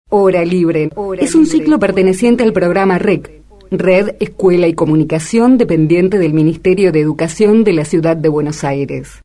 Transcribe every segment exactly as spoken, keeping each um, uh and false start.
Hora Libre es un ciclo perteneciente al programa R E C, Red, Escuela y Comunicación, dependiente del Ministerio de Educación de la Ciudad de Buenos Aires.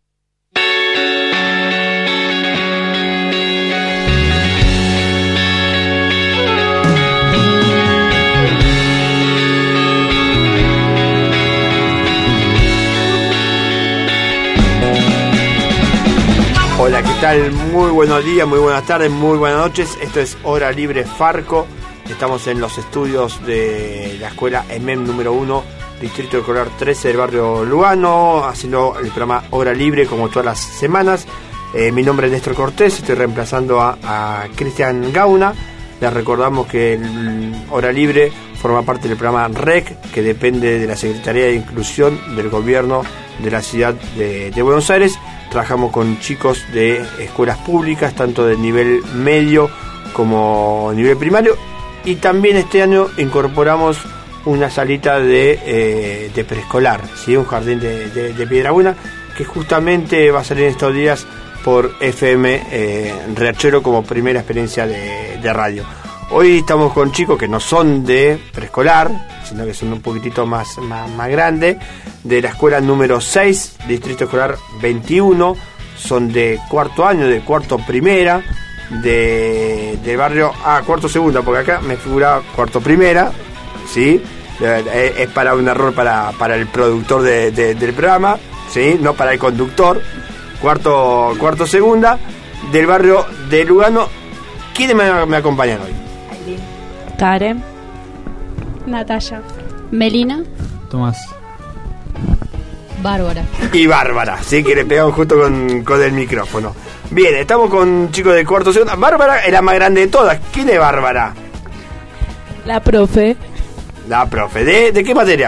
Hola, ¿qué tal? Muy buenos días, muy buenas tardes, muy buenas noches. Esto es Hora Libre Farco. Estamos en los estudios de la escuela E M E M número uno, Distrito Escolar trece del barrio Lugano, haciendo el programa Hora Libre como todas las semanas. Eh, mi nombre es Néstor Cortés, estoy reemplazando a, a Cristian Gauna. Les recordamos que el Hora Libre forma parte del programa R E C, que depende de la Secretaría de Inclusión del Gobierno de la Ciudad de, de Buenos Aires. Trabajamos con chicos de escuelas públicas, tanto de nivel medio como nivel primario, y también este año incorporamos una salita de, eh, de preescolar, ¿sí? Un jardín de, de, de Piedrabuena, que justamente va a salir en estos días por F M eh, Riachuelo como primera experiencia de, de radio. Hoy estamos con chicos que no son de preescolar, sino que son un poquitito más, más, más grandes, de la escuela número seis, Distrito Escolar veintiuno, son de cuarto año, de cuarto primera, de, de barrio, ah, cuarto segunda, porque acá me figura cuarto primera, ¿sí? Es para un error para, para el productor de, de, del programa, ¿sí? No para el conductor. Cuarto, cuarto segunda, del barrio de Lugano. ¿Quiénes me, me acompañan hoy? Karen, Natalia, Melina, Tomás, Bárbara. Y Bárbara, sí, que le pegamos justo con, con el micrófono. Bien, estamos con chicos de cuarto segunda. Bárbara es la más grande de todas. ¿Quién es Bárbara? la profe. La profe. ¿De, de qué materia?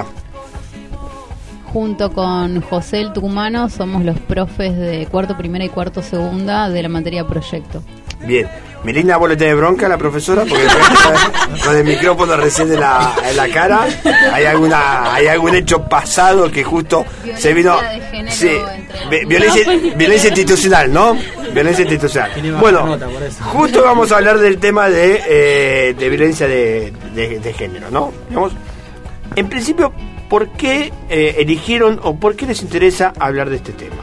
Junto con José el Tucumano somos los profes de cuarto primera y cuarto segunda de la materia proyecto. Bien. Melina, ¿vos le tenés bronca a la profesora? Porque con el micrófono recién en la, en la cara. ¿Hay alguna hay algún hecho pasado que justo violencia se vino? Sí, violencia, violencia institucional, ¿no? Violencia institucional. Bueno, justo vamos a hablar del tema de, eh, de violencia de, de, de género, ¿no? Digamos, en principio, ¿por qué eh, eligieron o por qué les interesa hablar de este tema?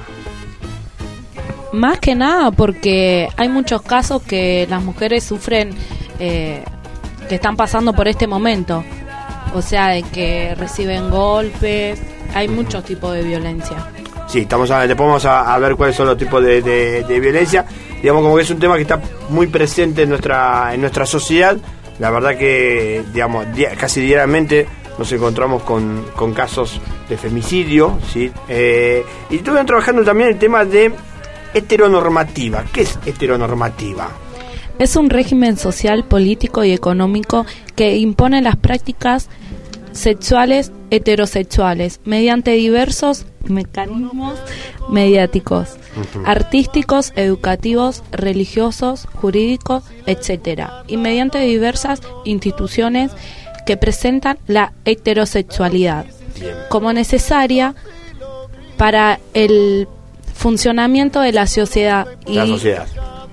Más que nada porque hay muchos casos que las mujeres sufren, eh, que están pasando por este momento. O sea, de que reciben golpes, hay muchos tipos de violencia. Sí, estamos a, después vamos a, a ver cuáles son los tipos de, de, de violencia. Digamos, como que es un tema que está muy presente en nuestra en nuestra sociedad. La verdad que, digamos, di- casi diariamente nos encontramos con, con casos de femicidio, ¿sí? Eh, y estuvieron trabajando también el tema de heteronormativa. ¿Qué es heteronormativa? Es un régimen social, político y económico que impone las prácticas sexuales heterosexuales mediante diversos mecanismos mediáticos, uh-huh. artísticos, educativos, religiosos, jurídicos, etcétera, y mediante diversas instituciones que presentan la heterosexualidad Bien. como necesaria para el funcionamiento de la sociedad y, la sociedad.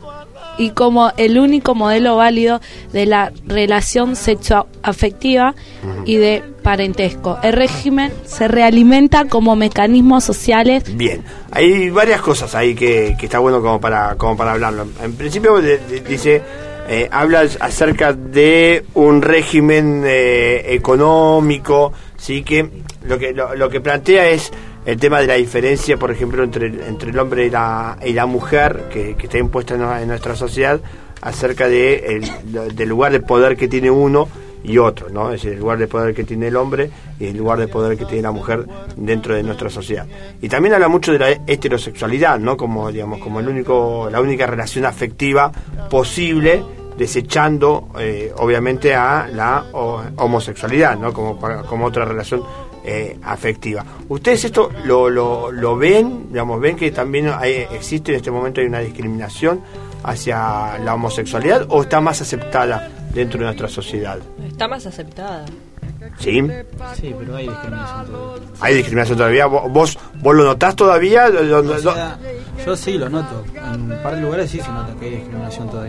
y como el único modelo válido de la relación sexoafectiva uh-huh. y de parentesco. El régimen se realimenta como mecanismos sociales. Bien, hay varias cosas ahí que, que está bueno como para como para hablarlo. En principio de, de, dice eh, habla acerca de un régimen eh, económico, sí, que lo que lo, lo que plantea es el tema de la diferencia, por ejemplo, entre, entre el hombre y la, y la mujer, que, que está impuesta en, en nuestra sociedad, acerca de el, del lugar de poder que tiene uno y otro, ¿no? Es decir, el lugar de poder que tiene el hombre y el lugar de poder que tiene la mujer dentro de nuestra sociedad. Y también habla mucho de la heterosexualidad, ¿no? Como, digamos, como el único, la única relación afectiva posible, desechando, eh, obviamente, a la o, homosexualidad, ¿no? Como, como otra relación Eh, afectiva. ¿Ustedes esto lo, lo, lo ven? Digamos, ¿ven que también hay, existe en este momento hay una discriminación hacia la homosexualidad o está más aceptada dentro de nuestra sociedad? Está más aceptada. ¿Sí? Sí, pero hay discriminación todavía. ¿Hay discriminación todavía? ¿Vos, vos lo notás todavía? O sea, yo sí lo noto. En un par de lugares sí se nota que hay discriminación todavía.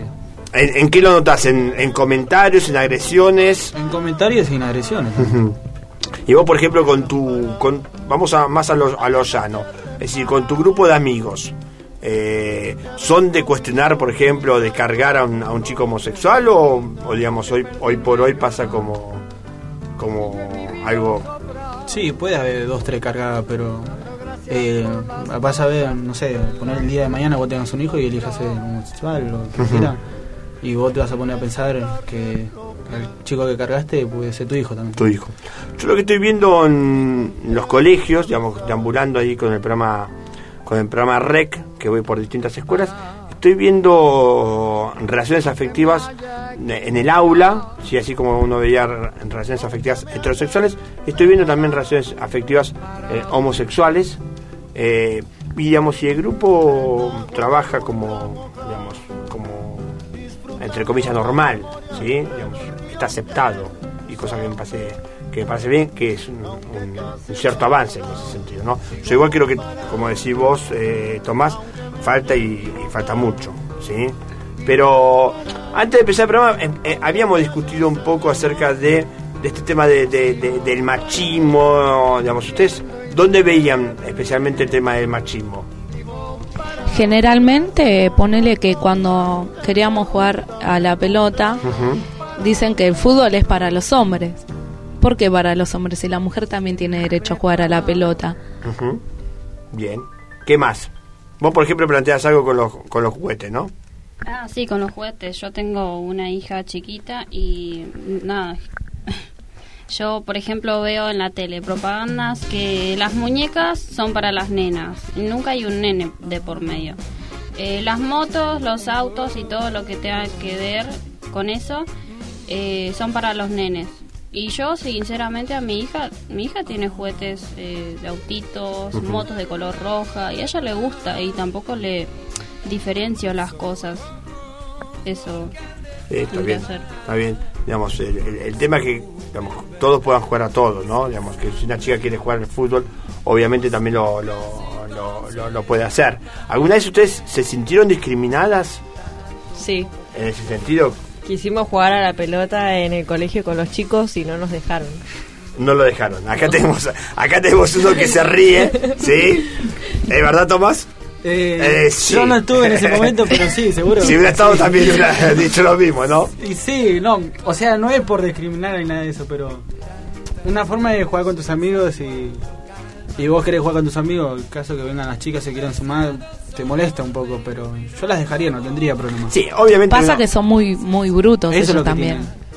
¿En, ¿En qué lo notas? ¿En, ¿En comentarios, en agresiones? En comentarios y en agresiones. Uh-huh. Y vos, por ejemplo, con tu... Con, vamos a más a lo, a lo llano. Es decir, con tu grupo de amigos. Eh, ¿Son de cuestionar, por ejemplo, de cargar a un, a un chico homosexual? O, o digamos, hoy hoy por hoy pasa como, como algo... Sí, puede haber dos, tres cargadas, pero... Eh, vas a ver, no sé, poner el día de mañana vos tengas un hijo y elijas ser homosexual o lo que uh-huh. quiera, y vos te vas a poner a pensar que el chico que cargaste puede ser tu hijo también. Tu hijo. Yo lo que estoy viendo en los colegios, digamos, deambulando ahí con el programa con el programa R E C, que voy por distintas escuelas, estoy viendo relaciones afectivas en el aula, sí, así como uno veía relaciones afectivas heterosexuales, estoy viendo también relaciones afectivas eh, homosexuales. Eh, y digamos, si el grupo trabaja como, digamos, como entre comillas normal, ¿sí? Digamos, está aceptado, y cosa que me parece que me parece bien, que es un, un, un cierto avance en ese sentido, ¿no? Yo igual creo que, como decís vos, eh, Tomás, falta y, y falta mucho, ¿sí? Pero antes de empezar el programa, eh, eh, habíamos discutido un poco acerca de, de este tema de, de, de, del machismo, digamos, ustedes... ¿Dónde veían especialmente el tema del machismo? Generalmente, ponele que cuando queríamos jugar a la pelota, uh-huh. dicen que el fútbol es para los hombres. ¿Por qué para los hombres? Si la mujer también tiene derecho a jugar a la pelota. Uh-huh. Bien. ¿Qué más? Vos, por ejemplo, planteas algo con los, con los juguetes, ¿no? Ah, sí, con los juguetes. Yo tengo una hija chiquita y nada... Yo, por ejemplo, veo en la tele propagandas que las muñecas son para las nenas. Y nunca hay un nene de por medio. Eh, las motos, los autos y todo lo que tenga que ver con eso eh, son para los nenes. Y yo, sinceramente, a mi hija, mi hija tiene juguetes eh, de autitos, uh-huh. motos de color roja, y a ella le gusta y tampoco le diferencio las cosas. Eso. Sí, está bien, está bien. Digamos, el, el, el tema es que, digamos, todos puedan jugar a todos, ¿no? Digamos, que si una chica quiere jugar al fútbol, obviamente también lo, lo, lo, lo, lo puede hacer. ¿Alguna vez ustedes se sintieron discriminadas? Sí. En ese sentido. Quisimos jugar a la pelota en el colegio con los chicos y no nos dejaron. No lo dejaron. Acá no. tenemos acá tenemos uno que se ríe, ¿sí? ¿Es verdad, Tomás? Eh, eh, sí. Yo no estuve en ese momento, pero sí, seguro. Si hubiera estado sí. también hubiera dicho lo mismo, ¿no? Y sí, no, o sea, no es por discriminar ni nada de eso, pero una forma de jugar con tus amigos y, y vos querés jugar con tus amigos, el caso que vengan las chicas se quieran sumar, te molesta un poco, pero yo las dejaría, no tendría problema. Sí, obviamente. Pasa no. que son muy muy brutos eso ellos también.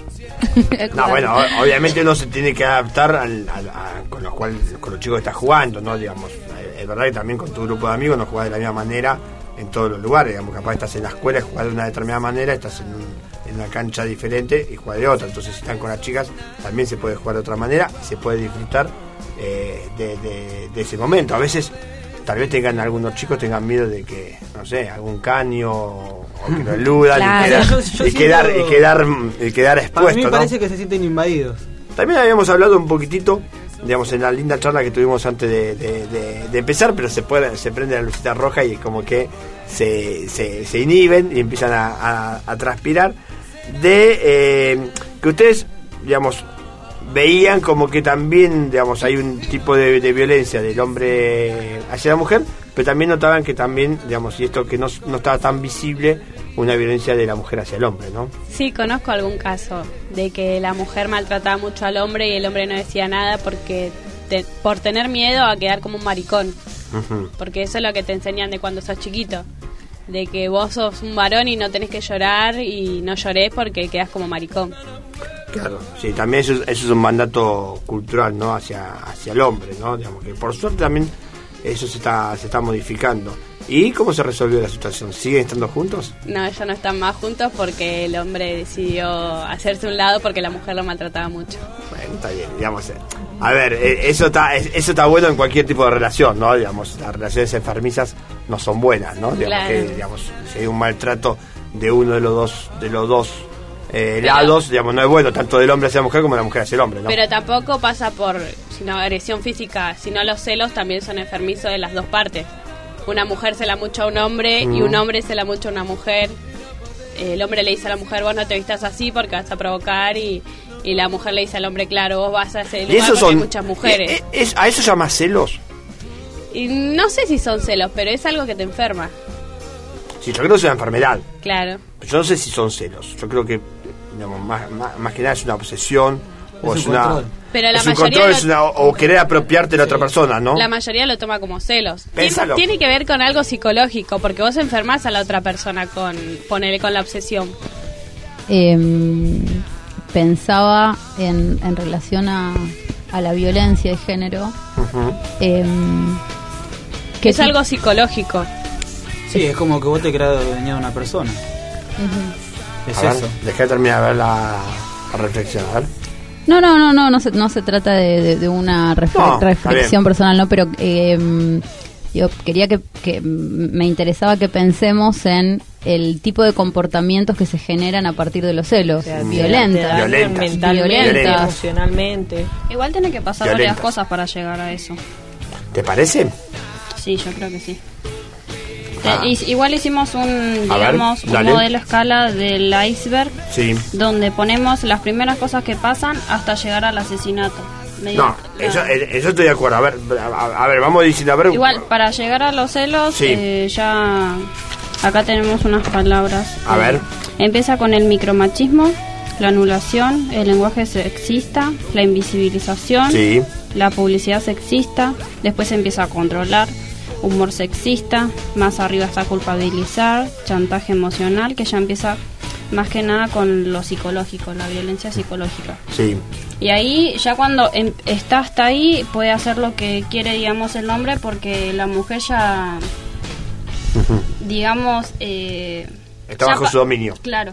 No, bueno, obviamente uno se tiene que adaptar al, al, a, con los cual, con los chicos que estás jugando, ¿no? Digamos, es verdad que también con tu grupo de amigos no jugás de la misma manera en todos los lugares, digamos, capaz estás en la escuela y jugás de una determinada manera, estás en, un, en una cancha diferente y jugás de otra, entonces si están con las chicas también se puede jugar de otra manera y se puede disfrutar eh, de, de, de ese momento. A veces tal vez tengan algunos chicos tengan miedo de que, no sé, algún caño o que lo eludan claro. y quedar, yo, yo y, quedar, siento... y, quedar, y quedar expuesto. A mí me ¿no? parece que se sienten invadidos. También habíamos hablado un poquitito, digamos, en la linda charla que tuvimos antes de, de, de, de empezar, pero se puede, se prende la lucita roja y como que se, se, se inhiben y empiezan a, a, a transpirar, de eh, que ustedes, digamos, veían como que también, digamos, hay un tipo de, de violencia del hombre hacia la mujer, pero también notaban que también, digamos, y esto que no, no estaba tan visible, una violencia de la mujer hacia el hombre, ¿no? Sí, conozco algún caso de que la mujer maltrataba mucho al hombre y el hombre no decía nada porque te, por tener miedo a quedar como un maricón. Uh-huh. Porque eso es lo que te enseñan de cuando sos chiquito, de que vos sos un varón y no tenés que llorar y no llorés porque quedás como maricón. Claro, sí, también eso, eso es un mandato cultural, ¿no? Hacia, hacia el hombre, ¿no? Digamos que por suerte también eso se está, se está modificando. ¿Y cómo se resolvió la situación? ¿Siguen estando juntos? No, ellos no están más juntos porque el hombre decidió hacerse un lado porque la mujer lo maltrataba mucho. Bueno, está bien, digamos. A ver, eso está, eso está bueno en cualquier tipo de relación, ¿no? Digamos, las relaciones enfermizas no son buenas, ¿no? Digamos claro. que, digamos, si hay un maltrato de uno de los dos, de los dos eh, lados, digamos, no es bueno tanto del hombre hacia la mujer como de la mujer hacia el hombre, ¿no? Pero tampoco pasa por sino agresión física, sino los celos también son enfermizos de las dos partes. Una mujer cela mucho a un hombre mm. y un hombre cela mucho a una mujer. el hombre le dice a la mujer, vos no te vistas así porque vas a provocar, y, y la mujer le dice al hombre, claro, vos vas a ese lugar porque son, hay muchas mujeres. ¿Es, es, ¿A eso se llama celos? Y no sé si son celos, pero es algo que te enferma. Sí, yo creo que es una enfermedad. Claro. Yo no sé si son celos. Yo creo que, digamos, más, más, más que nada es una obsesión. O es, es una, control. Pero la es un mayoría control, lo, es una, o querer apropiarte de la sí. otra persona, ¿no? La mayoría lo toma como celos. Pénsalo. Tiene, tiene que ver con algo psicológico, porque vos enfermás a la otra persona con ponerle con la obsesión. Eh, pensaba en, en relación a, a la violencia de género. Uh-huh. eh, que es algo psicológico. Sí, es como que vos te creas dueña de una persona. Uh-huh. Es a eso. Ver, dejá de terminar de ver la, la reflexión, a ver. No, no, no, no, no se, no se trata de, de, de una refle- no, reflexión personal, no, pero eh, yo quería que, que me interesaba que pensemos en el tipo de comportamientos que se generan a partir de los celos, O sea, violentas, Violentas. mentalmente, Violentas. emocionalmente. Igual tiene que pasar Violentas. varias cosas para llegar a eso. ¿Te parece? Sí, yo creo que sí. Ah. Eh, y- igual hicimos un, A ver, digamos, un dale. modelo escala del iceberg, Sí. donde ponemos las primeras cosas que pasan hasta llegar al asesinato. No, Mediante- eso, la- eh, eso estoy de acuerdo. A ver, a, a ver, vamos diciendo, a ver. Igual, para llegar a los celos, Sí. eh, ya acá tenemos unas palabras. A Eh, ver. Empieza con el micromachismo, la anulación, el lenguaje sexista, la invisibilización, Sí. la publicidad sexista, después empieza a controlar, humor sexista, más arriba está culpabilizar, chantaje emocional, que ya empieza más que nada con lo psicológico, la violencia psicológica. Sí. Y ahí, ya cuando em- está hasta ahí, puede hacer lo que quiere, digamos, el hombre, porque la mujer ya, digamos... Eh, Está ya bajo pa- su dominio. Claro.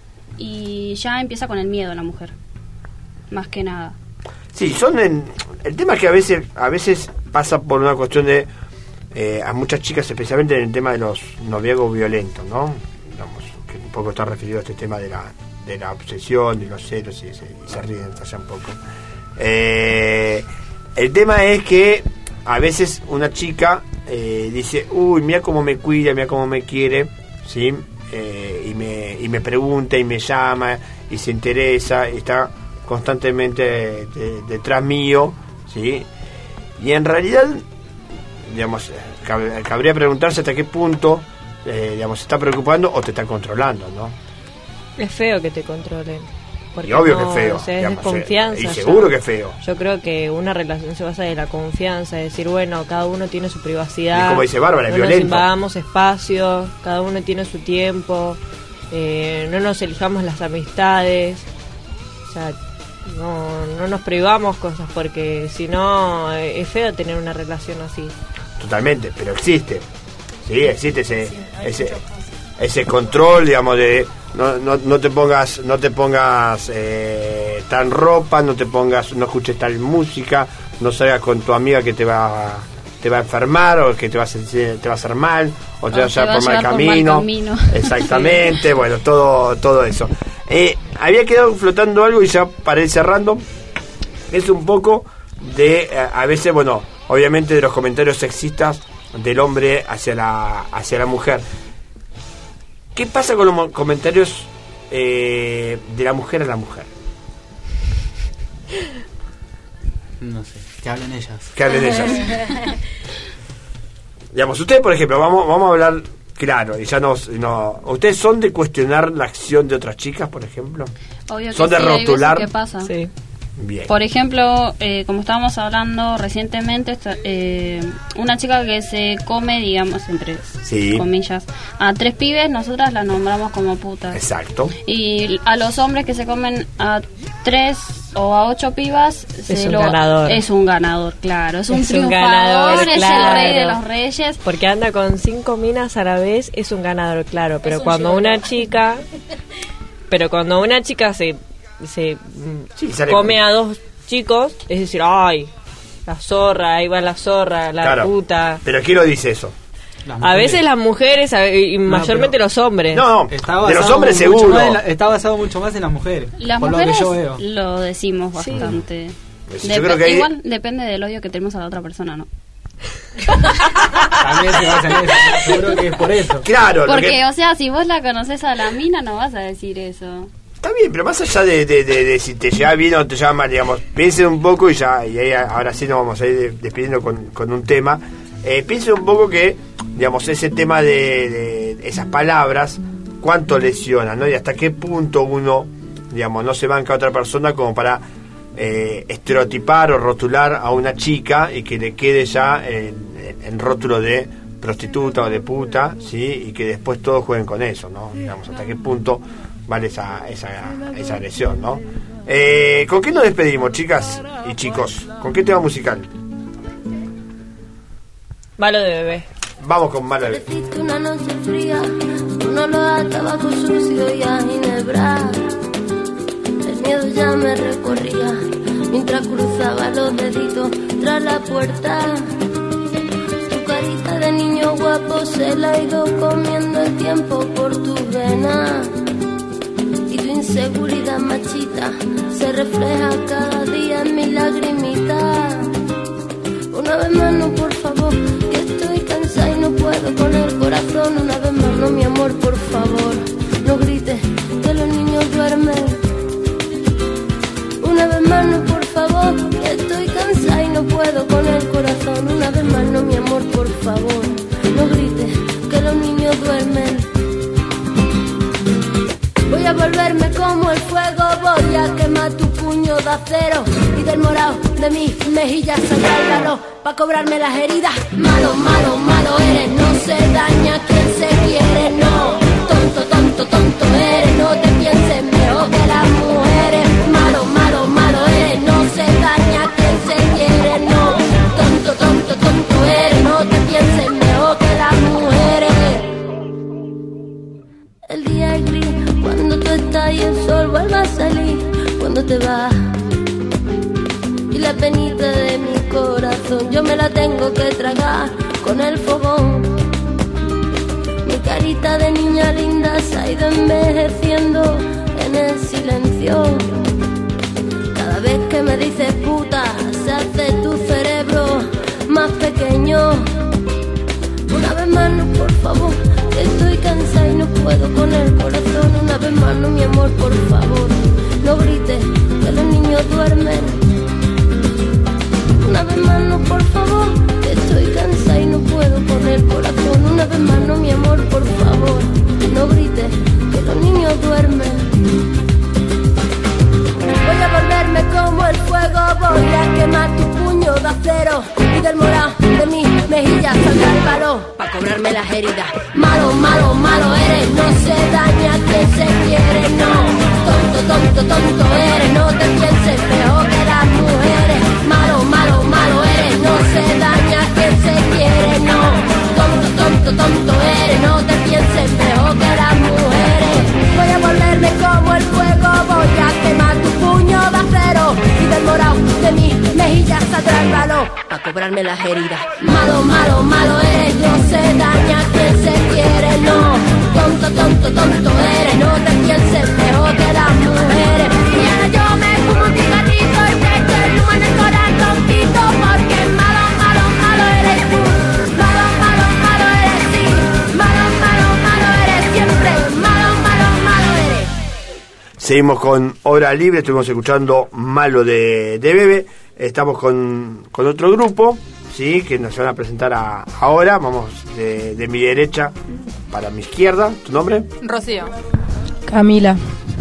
Y ya empieza con el miedo la mujer, más que nada. Sí, son en, el tema es que a veces a veces pasa por una cuestión de eh, a muchas chicas, especialmente en el tema de los noviazgos violentos, ¿no? Digamos, que un poco está referido a este tema de la de la obsesión, de los celos, y se, y se ríen allá un poco. Eh, el tema es que a veces una chica eh, dice, uy, mira cómo me cuida, mira cómo me quiere, ¿sí? Eh, y me y me pregunta y me llama y se interesa y está constantemente de- de- detrás mío, ¿sí? Y en realidad, digamos, cab- cabría preguntarse hasta qué punto, eh, digamos, se está preocupando o te está controlando, ¿no? Es feo que te controlen. Porque Y obvio no, que es feo. O sea, es digamos, desconfianza. eh, y ya. seguro que es feo. Yo creo que una relación se basa de la confianza, es decir, bueno, cada uno tiene su privacidad. Y como dice Bárbara, es no nos violento. invadamos espacio, cada uno tiene su tiempo, eh, no nos elijamos las amistades, o sea, no, no nos privamos cosas, porque si no, eh, es feo tener una relación así. Totalmente, pero existe. Sí, existe ese ese, ese control, digamos, de no, no, no te pongas no te pongas eh, tan ropa, no te pongas, no escuches tal música, no salgas con tu amiga que te va te va a enfermar o que te va a hacer, te va a hacer mal o te O va a te llevar va a por mal llevar por mal camino. camino. Exactamente, bueno, todo todo eso. Eh, había quedado flotando algo y ya para ir cerrando. Es un poco de eh, a veces, bueno, obviamente de los comentarios sexistas del hombre hacia la hacia la mujer. ¿Qué pasa con los mo- comentarios eh, de la mujer a la mujer? No sé, que hablen ellas. ¿Qué hablen ellas? Digamos, ustedes, por ejemplo, vamos vamos a hablar claro, y ya nos, no, ¿ustedes son de cuestionar la acción de otras chicas, por ejemplo? Obvio que ¿Son de sí, hay veces rotular? que pasa. Sí. Bien. Por ejemplo, eh, como estábamos hablando recientemente, esta- eh, una chica que se come, digamos, entre Sí. comillas, a tres pibes, nosotras la nombramos como putas. Exacto. Y a los hombres que se comen a tres o a ocho pibas, se un lo- ganador. es un ganador, claro. Es un Es un triunfador, ganador, es claro. el rey de los reyes. Porque anda con cinco minas a la vez, es un ganador, claro. Pero Es un cuando llorón. una chica, pero cuando una chica se, se mm, Sí, sale come con- a dos chicos, es decir, ay, la zorra, ahí va la zorra, la Claro. puta. Pero ¿quién lo dice eso? Las A mujeres. veces las mujeres a- y mayormente pero- los hombres. No, Está de basado los hombres mucho seguro. más en la- está basado mucho más en las mujeres. Las por mujeres lo que yo veo. lo decimos Sí. bastante. Pues yo Dep- creo que ahí- Igual depende del odio que tenemos a la otra persona, ¿no? También se basa en eso, seguro que es por eso. Claro, Porque, que... o sea, si vos la conocés a la mina, no vas a decir eso. Está bien, pero más allá de, de, de, de si te lleva bien o te lleva mal, digamos, piensen un poco y ya, y ahí ahora sí nos vamos a ir despidiendo con, con un tema. Eh, piensen un poco que, digamos, ese tema de, de esas palabras, cuánto lesiona, ¿no? Y hasta qué punto uno, digamos, no se banca a otra persona como para eh, estereotipar o rotular a una chica y que le quede ya en, en rótulo de prostituta o de puta, ¿sí? Y que después todos jueguen con eso, ¿no? Digamos, hasta qué punto vale esa, esa, esa agresión, ¿no? Eh, ¿Con qué nos despedimos, chicas y chicos? ¿Con qué tema musical? Malo de bebé. Vamos con Malo de bebé. Una noche fría, un olor a tabaco sucio y a ginebra. El miedo ya me recorría mientras cruzaba los deditos tras la puerta. Tu carita de niño guapo se la ha ido comiendo el tiempo por tus venas. Y tu inseguridad machita se refleja cada día en mi lagrimita. Una vez más no, por favor, que estoy cansada y no puedo con el corazón. Una vez más no, mi amor, por favor, no grites que los niños duermen. Una vez más no, por favor, que estoy cansada y no puedo con el corazón. Una vez más no, mi amor, por favor, no grites que los niños duermen. Voy a volverme como el fuego, voy a quemar tu puño de acero y del morado de mis mejillas sacar el valor pa' cobrarme las heridas. Malo, malo, malo eres, no se daña quien se quiere, no. Tonto, tonto, tonto eres, no te pienses mejor que las mujeres. Malo, malo, malo eres, no se daña quien se quiere, no. Tonto, tonto, tonto eres, no te pienses mejor que las mujeres. El día es gris cuando tú estás y el sol vuelve a salir cuando te vas. Y la penita de mi corazón yo me la tengo que tragar con el fogón. Mi carita de niña linda se ha ido envejeciendo en el silencio. Cada vez que me dices puta se hace tu cerebro más pequeño. Una vez más no, por favor, que estoy cansada y no puedo con el corazón. Una vez más no, mi amor, por favor, no grites que los niños duermen. Una vez más no, por favor, que estoy cansada y no puedo con el corazón. Una vez más no, mi amor, por favor, no grites que los niños duermen. Voy a volverme como el fuego, voy a quemar tu puño de acero y del morado de mis mejillas saldrá el valor pa' cobrarme las heridas. Malo, malo, malo eres, no se daña quien se quiere, no. Tonto, tonto, tonto eres, no te pienses mejor que las mujeres. Malo, malo, malo eres, no se daña quien se quiere, no. Tonto, tonto, tonto eres, no te pienses mejor que las mujeres. Voy a volverme como el fuego, voy a quemar tu puño de acero y del morado de mis mejillas saldrá el valor pa' cobrarme las heridas. Malo, malo, malo eres, no se daña quien se quiere, no. Tonto, tonto, tonto eres, no te pienses mejor que las mujeres. Y ahora yo me fumo un cigarrito y te echo el humo en el corazoncito, porque malo, malo, malo eres tú. Malo, malo, malo eres sí. Malo, malo, malo eres siempre. Malo, malo, malo eres. Seguimos con Hora Libre, estuvimos escuchando Malo de, de Bebe. Estamos con, con otro grupo, sí, que nos van a presentar a, ahora. Vamos de, de mi derecha para mi izquierda. ¿Tu nombre? Rocío. Camila.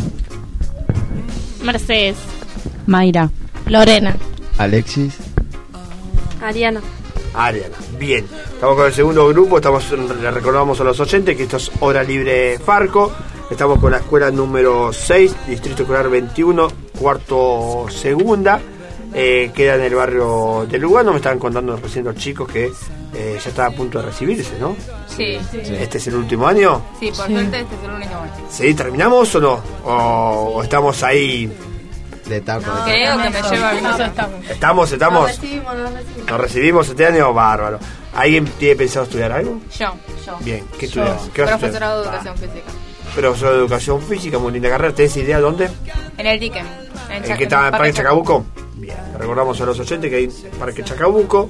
Mercedes. Mayra. Lorena. Alexis. Ariana. Ariana. Bien, estamos con el segundo grupo. Estamos, le recordamos a los oyentes que esto es Hora Libre Farco. Estamos con la escuela número seis, Distrito Escolar veintiuno, cuarto segunda. Eh, queda en el barrio de Lugano. Me estaban contando recién los chicos que eh, ya está a punto de recibirse, ¿no? Sí, sí. ¿Este es el último año? Sí, por sí. Suerte este es el único año. ¿Sí? ¿Terminamos o no? ¿O, o estamos ahí? De etapa. No, creo que me lleva a nosotros estamos. ¿Estamos? ¿Estamos? Nos recibimos, nos recibimos. ¿Nos recibimos este año? Bárbaro. ¿Alguien tiene pensado estudiar algo? Yo, yo. Bien, ¿qué yo. estudias? ¿Qué vas a estudiar? Profesorado de Educación ah. Física. Profesor de Educación Física, muy linda carrera. ¿Tenés idea dónde? En el Dique. ¿En, ¿En qué está? ¿En Parque Chacabuco? Bien, recordamos a los oyentes que hay Parque Chacabuco.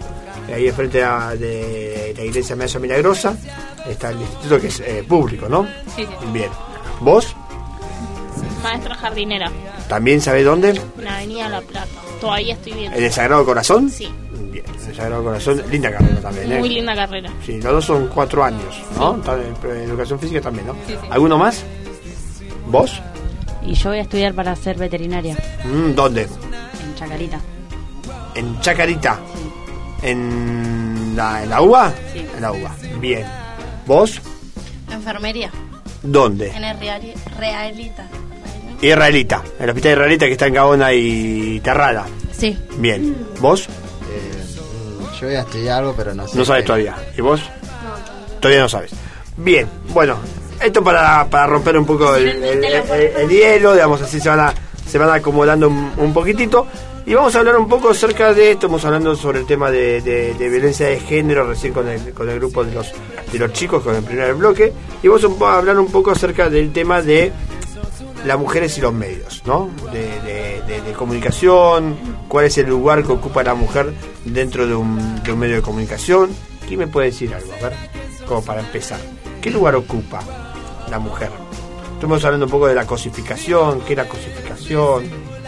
ahí enfrente de la, de la iglesia Medalla Milagrosa, está el instituto que es eh, público, ¿no? Sí, sí. Bien. ¿Vos? Maestra jardinera. ¿También sabés dónde? En Avenida La Plata. Todavía estoy viendo. ¿En el Sagrado Corazón? Sí. Bien, en el Sagrado Corazón. Linda carrera también, ¿eh? Muy linda carrera. Sí, los dos son cuatro años, ¿no? Sí. En educación física también, ¿no? Sí, sí. ¿Alguno más? ¿Vos? Y yo voy a estudiar para ser veterinaria. Mm, ¿Dónde? En Chacarita. ¿En Chacarita? Sí. ¿En la, en la U B A? Sí. En la U B A. Bien. ¿Vos? Enfermería. ¿Dónde? En el Reali- Realita. Israelita, el hospital israelita que está en Gaona y Terrada. Sí. Bien. ¿Vos? Eh, yo voy a estudiar algo, pero no sé. No sabes qué. todavía. ¿Y vos? No. Todavía no sabes. Bien, bueno, esto para, para romper un poco el, el, el, el, el hielo, digamos así, se van, a, se van acomodando un, un poquitito. Y vamos a hablar un poco acerca de esto, estamos hablando sobre el tema de, de, de violencia de género recién con el, con el grupo de los, de los chicos, con el primer bloque. Y vamos a hablar un poco acerca del tema de las mujeres y los medios, ¿no? De, de, de, de comunicación, cuál es el lugar que ocupa la mujer dentro de un, de un medio de comunicación. ¿Quién me puede decir algo? A ver, como para empezar. ¿Qué lugar ocupa la mujer? Estamos hablando un poco de la cosificación, ¿qué es la cosificación?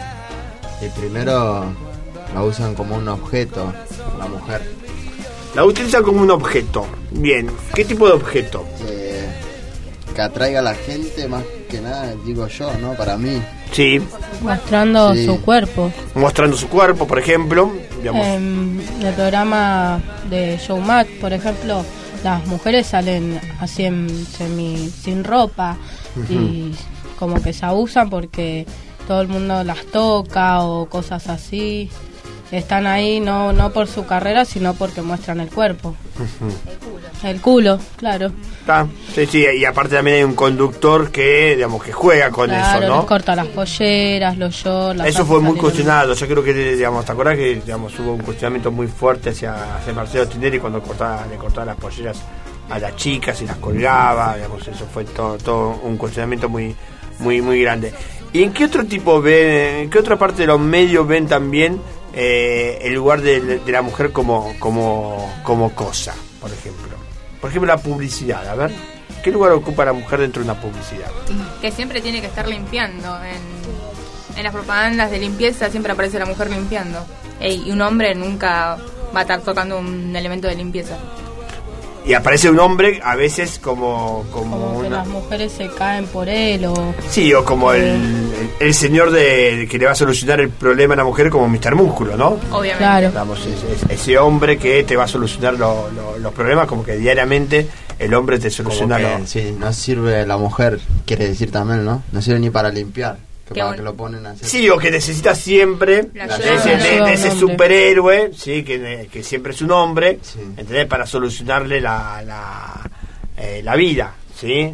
Y primero la usan como un objeto, la mujer. La utilizan como un objeto. Bien, ¿qué tipo de objeto? Que, que atraiga a la gente, más que nada, digo yo, ¿no? Para mí. Sí. Mostrando Sí. su cuerpo. Mostrando su cuerpo, por ejemplo. Digamos. En el programa de Showmatch, por ejemplo, las mujeres salen así en semi, sin ropa. Ujú. Y como que se abusan porque todo el mundo las toca o cosas así. Están ahí no no por su carrera, sino porque muestran el cuerpo. Ujú. El culo, claro. Está, sí, sí, y aparte también hay un conductor que, digamos, que juega con Claro, eso, ¿no? les corta las polleras, los shorts. las Eso hace fue muy salir cuestionado. Yo creo que, digamos, ¿te acordás que, digamos, hubo un cuestionamiento muy fuerte hacia, hacia Marcelo Tinelli cuando cortaba, le cortaba las polleras a las chicas y las colgaba? Digamos, eso fue todo, todo un cuestionamiento muy, muy, muy grande. ¿Y en qué otro tipo ven, en qué otra parte de los medios ven también eh, el lugar de, de la mujer como, como, como cosa, por ejemplo? Por ejemplo, la publicidad, a ver, ¿qué lugar ocupa la mujer dentro de una publicidad? Que siempre tiene que estar limpiando. En, en las propagandas de limpieza siempre aparece la mujer limpiando. Ey, y un hombre nunca va a estar tocando un elemento de limpieza. Y aparece un hombre a veces como como, Como que una, las mujeres se caen por él o... sí, o como el, el, el señor de que le va a solucionar el problema a la mujer, como mister Músculo, ¿no? Obviamente. Claro. Vamos, es, es ese hombre que te va a solucionar lo, lo, los problemas, como que diariamente el hombre te soluciona Como que, lo... sí, no sirve la mujer, quiere decir también, ¿no? No sirve ni para limpiar, que Qué para bueno. que lo ponen así. Sí, o que necesita siempre La de ayuda. ese, La de- ayuda de de ese un hombre. superhéroe, sí, que, que siempre es un hombre, Sí. ¿entendés? Para solucionarle la la, eh, la vida, ¿sí?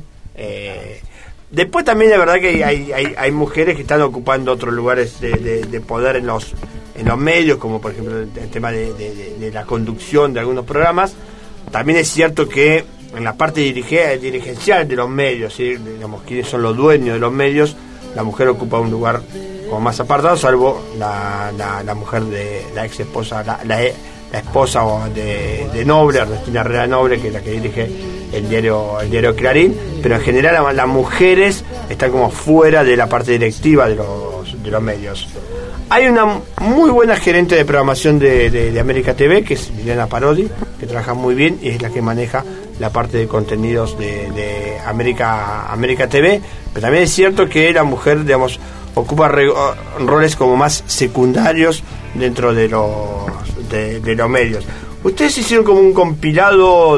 Eh, después también la verdad que hay, hay, hay mujeres que están ocupando otros lugares de, de, de poder en los en los medios, como por ejemplo el, el tema de, de, de- de la conducción de algunos programas. También es cierto que en la parte dirige- dirigencial de los medios, ¿sí? Digamos, quienes son los dueños de los medios, la mujer ocupa un lugar como más apartado, salvo la, la, la mujer de la ex esposa, la, la, la esposa o de, de Noble, Ernestina Herrera Noble, que es la que dirige el diario el diario Clarín, pero en general la- las mujeres están como fuera de la parte directiva de los, de los medios. Hay una muy buena gerente de programación de, de, de América T V, que es Liliana Parodi, que trabaja muy bien y es la que maneja la parte de contenidos de, de América América T V. Pero también es cierto que la mujer, digamos, ocupa re, o, roles como más secundarios dentro de los de, de los medios. Ustedes hicieron como un compilado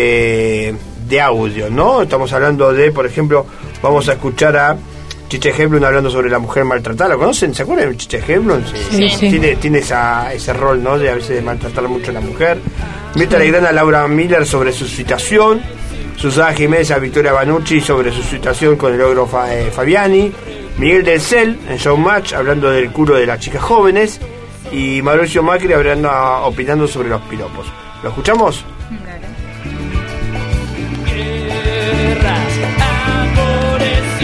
de, de audio, ¿no? Estamos hablando de, por ejemplo, vamos a escuchar a Chiche Hemblum hablando sobre la mujer maltratada. ¿Lo conocen? ¿Se acuerdan de Chiche Hemblum? Sí, sí. Tiene, tiene esa, ese rol, ¿no? De a veces de maltratar mucho a la mujer. Mirta Legrand a Laura Miller sobre su situación. Susana Jiménez a Victoria Banucci sobre su situación con el ogro Fa- eh, Fabiani. Miguel del Cel en Showmatch hablando del culo de las chicas jóvenes. Y Mauricio Macri hablando, opinando sobre los piropos. ¿Lo escuchamos?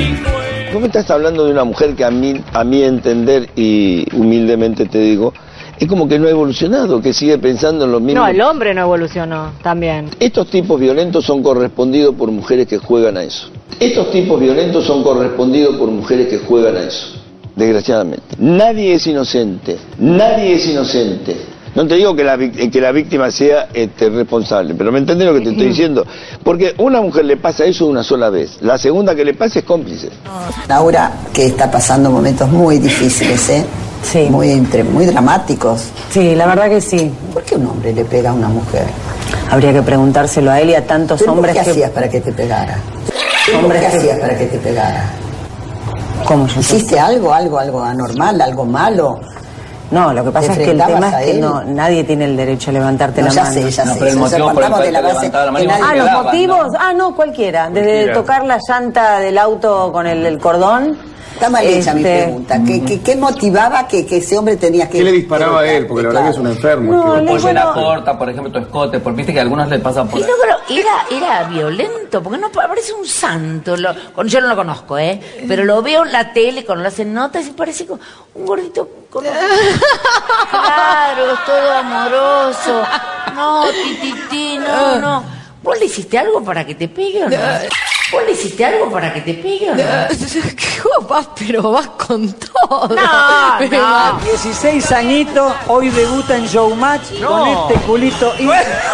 Vos me estás hablando de una mujer que a mí, a mi entender, y humildemente te digo, es como que no ha evolucionado, que sigue pensando en lo mismo. No, el hombre no evolucionó también. Estos tipos violentos son correspondidos por mujeres que juegan a eso. Estos tipos violentos son correspondidos por mujeres que juegan a eso, desgraciadamente. Nadie es inocente, nadie es inocente. No te digo que la, que la víctima sea este, responsable, pero ¿me entendés lo que te estoy diciendo? Porque a una mujer le pasa eso una sola vez, la segunda que le pasa es cómplice. Laura, que está pasando momentos muy difíciles, ¿eh? Sí. Muy, entre, muy dramáticos. Sí, la verdad que sí. ¿Por qué un hombre le pega a una mujer? Habría que preguntárselo a él y a tantos ¿Pero hombres ¿qué que... hacías para que te pegara? ¿Hombres qué hacías para que te pegara? ¿Cómo yo ¿Hiciste sé? algo, algo, algo anormal, algo malo? No, lo que pasa es que el tema es que no, nadie tiene el derecho a levantarte No, la ya mano. sé, ya No, sé. pero el Eso, motivo por el partamos cual de la te base levantaba la mano que y nadie- Ah, te los daban, motivos. ¿no? Ah, no, cualquiera. Desde Cualquiera. tocar la llanta del auto con el, el cordón. Está mal hecha mi Este, pregunta. ¿Qué, qué, qué motivaba que, que ese hombre tenía que... ¿Qué le disparaba a él? Porque la verdad que es un enfermo. No, este le- hombre. Pollera corta, por ejemplo, tu escote, porque viste que a algunos le pasan por... Y no, pero era, era violento, porque no parece un santo. Lo, con- yo no lo conozco, ¿eh? Pero lo veo en la tele cuando lo hacen notas y parece como un gordito con... Claro, todo amoroso. No, tititi, no, no. ¿Vos le hiciste algo para que te pegue o no? ¿Vos le hiciste algo para que te pegue o no? ¿Cómo vas? Pero vas con todo. No, no. dieciséis añitos, hoy debuta en Showmatch No. con este culito. Y,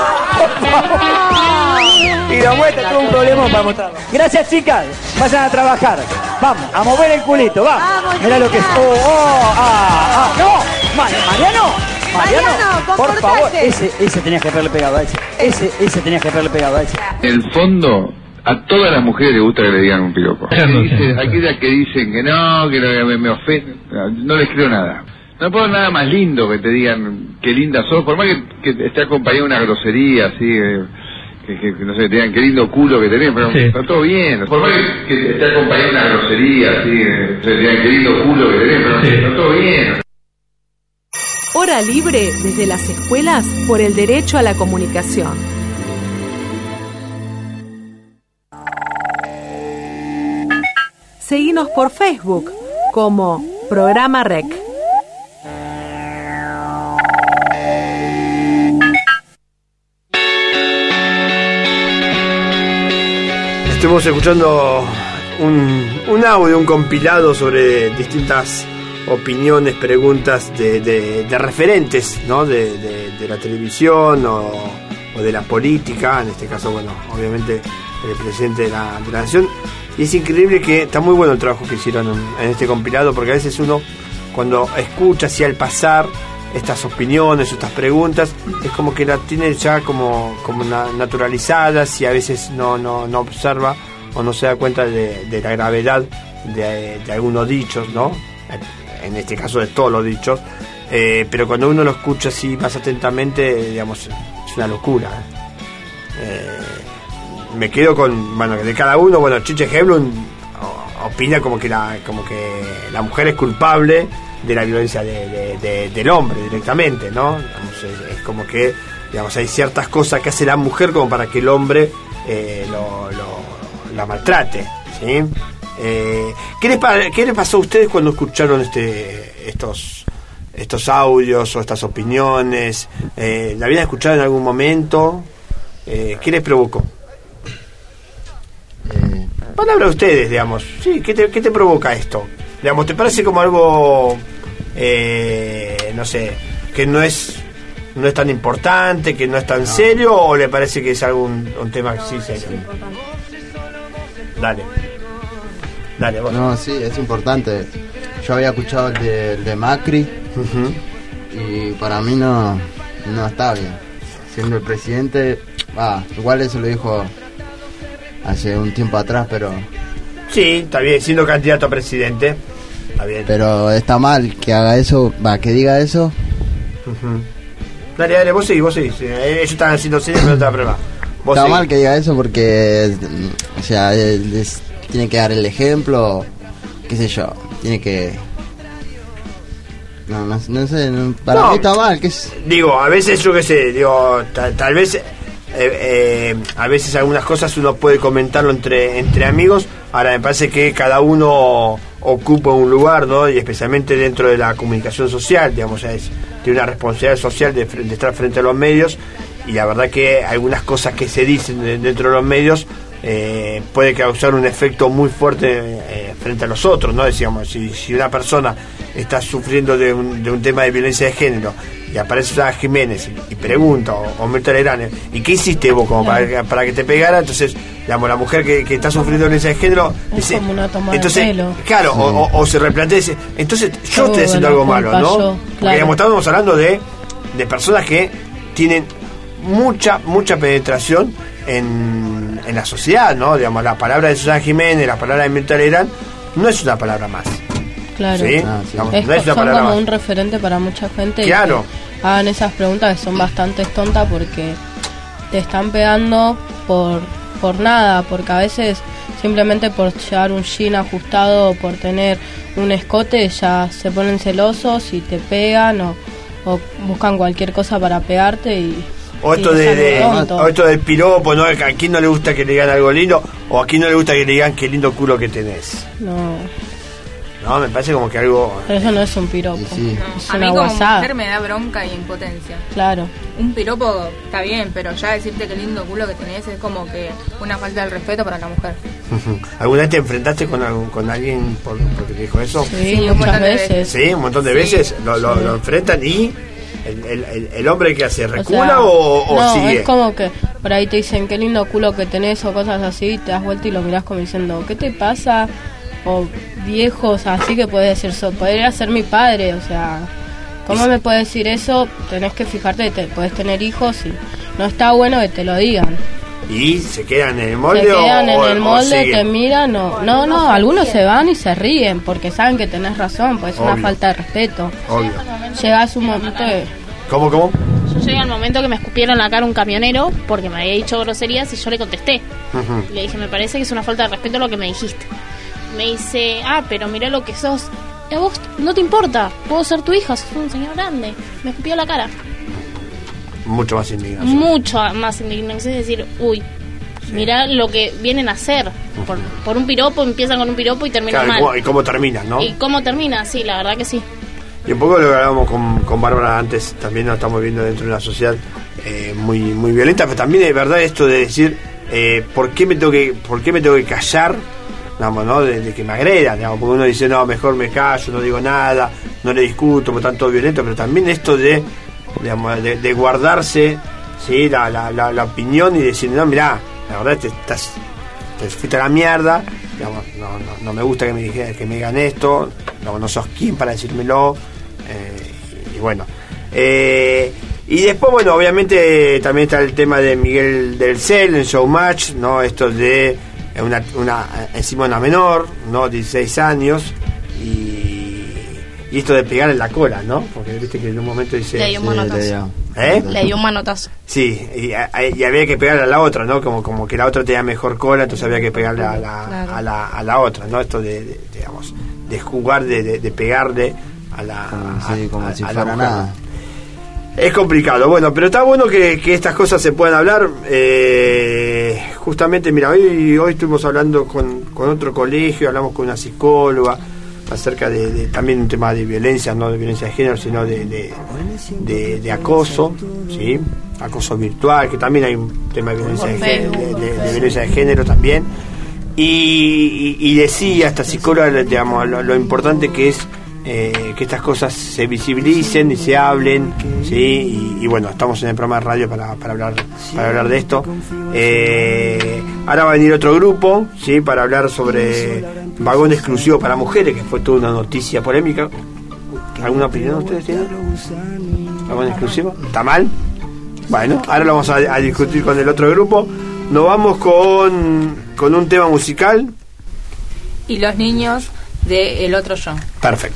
y la muestra tuvo un problema para mostrarlo. Gracias, chicas. Vayan a trabajar. Vamos, a mover el culito, vamos. Vamos, Mirá lo que es. chicas. Oh, oh, ah, ah. No, Ma- Mariano. Mariano, Mariano, por comportate. favor, ese, ese tenías que haberle pegado a ese. Ese, ese tenías que haberle pegado a ese. En el fondo, a todas las mujeres les gusta que le digan un piropo. Dice, aquellas que dicen que no, que no, me, me ofenden, no, no les creo nada. No puedo nada más lindo que te digan qué linda sos, por más que, que esté acompañado de una grosería, así, eh, que, que, que no sé, te digan qué lindo culo que tenés, pero Sí. está todo bien. Por más que, que esté acompañado de una grosería, así, eh, te digan qué lindo culo que tenés, pero Sí. está todo bien. Hora libre desde las escuelas por el derecho a la comunicación. Seguinos por Facebook como Programa Rec. Estuvimos escuchando un, un audio, un compilado sobre distintas opiniones, preguntas de, de, de referentes, ¿no? de, de, de la televisión o, o de la política, en este caso, bueno, obviamente el presidente de la, de la nación. Y es increíble que está muy bueno el trabajo que hicieron en, en este compilado, porque a veces uno, cuando escucha así al pasar estas opiniones, estas preguntas, es como que la tiene ya como, como na- naturalizadas y a veces no, no, no observa o no se da cuenta de, de la gravedad de, de algunos dichos, ¿no? En este caso de todos los dichos, eh, pero cuando uno lo escucha así más atentamente, digamos, es una locura. Eh, me quedo con, bueno, de cada uno, bueno, Chiche Heblum opina como que la, como que la mujer es culpable de la violencia de, de, de, del hombre directamente, ¿no? Digamos, es, es como que, digamos, hay ciertas cosas que hace la mujer como para que el hombre eh, lo, lo, la maltrate, ¿sí? Eh, ¿qué, les pa- ¿Qué les pasó a ustedes cuando escucharon este estos estos audios o estas opiniones? Eh, ¿La habían escuchado en algún momento? Eh, ¿Qué les provocó? Eh, Palabra de ustedes, digamos. Sí, ¿qué te, qué te provoca esto? Digamos, ¿te parece como algo, eh, no sé, que no es no es tan importante, que no es tan serio, o le parece que es algún un tema sí serio? Dale. Dale, vos. No, sí, es importante. Yo había escuchado el de, el de Macri y para mí no, no está bien. Siendo el presidente, ah, igual eso lo dijo hace un tiempo atrás, pero Sí, está bien, siendo candidato a presidente. Está bien. pero está mal que haga eso, va, que diga eso. Ujú. Dale, dale, vos sí, vos sí. sí. Ellos están haciendo serio, pero no te da prueba. Vos Está seguí. mal que diga eso porque, mm, o sea, él es- tiene que dar el ejemplo, qué sé yo, tiene que... No, no, no sé, no- para No. mí está mal, que es... Digo, a veces yo qué sé, digo, ta- tal vez, eh, eh, a veces algunas cosas uno puede comentarlo entre entre amigos. Ahora me parece que cada uno ocupa un lugar, ¿no? Y especialmente dentro de la comunicación social, digamos, es, tiene una responsabilidad social de, de estar frente a los medios, y la verdad que algunas cosas que se dicen de, dentro de los medios eh, puede causar un efecto muy fuerte eh, frente a los otros, ¿no? Decíamos, si, si una persona está sufriendo de un, de un tema de violencia de género y aparece Susana Jiménez y, y pregunta, o, o Mirta Legrand, ¿y qué hiciste vos como para, para que te pegara? Entonces, digamos, la mujer que, que está sufriendo violencia de género Es dice, como una toma entonces, de pelo. claro, o, o, o se replantea y dice, entonces yo Oh, estoy haciendo bueno, algo malo, culpa ¿no? yo, Porque claro. digamos, estábamos hablando de, de personas que tienen mucha, mucha penetración en, en la sociedad, ¿no? Digamos, la palabra de Susana Jiménez, la palabra de Mirta Legrand, no es una palabra más. Claro, ¿Sí? Ah, sí. Digamos, Es, no es una son palabra como más. un referente para mucha gente. Claro. Y que hagan esas preguntas que son bastante tontas porque te están pegando por, por nada, porque a veces simplemente por llevar un jean ajustado o por tener un escote ya se ponen celosos y te pegan o, o buscan cualquier cosa para pegarte y... O esto, y de, es de- algo tonto. o esto del piropo, ¿no? A quién no le gusta que le digan algo lindo, o a quién no le gusta que le digan qué lindo culo que tenés. No, No, me parece como que algo... pero eso no es un piropo, Sí. es A mí una como guasada. mujer me da bronca y impotencia. Claro. Un piropo está bien, pero ya decirte qué lindo culo que tenés es como que una falta de respeto para la mujer. ¿Alguna vez te enfrentaste con, algún- con alguien por, porque te dijo eso? Sí, Sí, un muchas montón de veces. Sí, un montón de Sí. veces lo, lo, Sí. lo enfrentan y el, el, el, el hombre que hace, O ¿recula sea, o, o no, sigue? es como que por ahí te dicen qué lindo culo que tenés o cosas así, y te das vuelta y lo mirás como diciendo, ¿qué te pasa? O viejos así que puede decir, so, podría ser mi padre, o sea, ¿cómo me puede decir eso? Tenés que fijarte que te, podés tener hijos y no está bueno que te lo digan. ¿Y se quedan en el Se molde quedan o, en el o molde, siguen? te miran, no, no, no, algunos se van y se ríen porque saben que tenés razón, pues es una Obvio. falta de respeto. Obvio. Llegás un momento de... ¿Cómo, cómo? Yo llegué al momento que me escupieron la cara un camionero porque me había dicho groserías y yo le contesté. Ujú. Le dije, me parece que es una falta de respeto lo que me dijiste. Me dice, ah, pero mirá lo que sos. A vos no te importa, puedo ser tu hija, sos un señor grande. Me escupió la cara. Mucho más indignación. Mucho más indignación, es decir, uy, mirá lo que vienen a hacer. Por, por un piropo, empiezan con un piropo y terminan Claro, y mal. cómo- y cómo terminan, ¿no? ¿Y cómo termina? Sí, la verdad que sí. Y un poco lo que hablábamos con, con Bárbara antes, también nos estamos viendo dentro de una sociedad eh, muy muy violenta, pero también es verdad esto de decir, eh, ¿por qué me tengo que por qué me tengo que callar? Digamos, ¿no? De, de que me agredan, digamos, porque uno dice, no, mejor me callo, no digo nada, no le discuto, porque están todos violentos, pero también esto de, digamos, de, de guardarse, ¿sí? la, la, la, la opinión y decir, no, mirá, la verdad te estás te fuiste a la mierda, digamos, no, no, no me gusta que me digan, que me digan esto, no, no sos quien para decírmelo, eh, y, y bueno. Eh, y después, bueno, obviamente también está el tema de Miguel del Cel en Showmatch, ¿no? Esto de una, una encima una menor, ¿no? dieciséis años, y, y esto de pegar en la cola, ¿no? Porque viste que en un momento dice... Le dio un manotazo. ¿Eh? Le dio un manotazo. Sí, y, y había que pegarle a la otra, ¿no? Como como que la otra tenía mejor cola, entonces había que pegarle a la, Claro. a la, a la otra, ¿no? Esto de, de- digamos, de jugar, de, de, de pegarle a la, a- Sí, como a- si a la fuera mujer. nada. Es complicado, bueno, pero está bueno que, que estas cosas se puedan hablar. Eh, justamente, mira, hoy, hoy estuvimos hablando con, con otro colegio, hablamos con una psicóloga acerca de, de también un tema de violencia, no de violencia de género, sino de, de, de- de acoso, ¿sí? Acoso virtual, que también hay un tema de violencia de, gé- de- de- de violencia de género también. Y, y- y decía esta psicóloga, digamos, lo, lo importante que es eh, que estas cosas se visibilicen y se hablen, ¿sí? Y, y bueno, estamos en el programa de radio para, para hablar para hablar de esto. Eh, ahora va a venir otro grupo, ¿sí? Para hablar sobre vagón exclusivo para mujeres, que fue toda una noticia polémica. ¿Alguna opinión ustedes tienen? ¿Vagón exclusivo? ¿Está mal? Bueno, ahora lo vamos a, a discutir con el otro grupo. Nos vamos con, con un tema musical. Y los niños de El Otro Yo. Perfecto.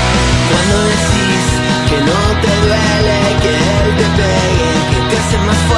Cuando decís que no te duele, que él te pegue, que te hace más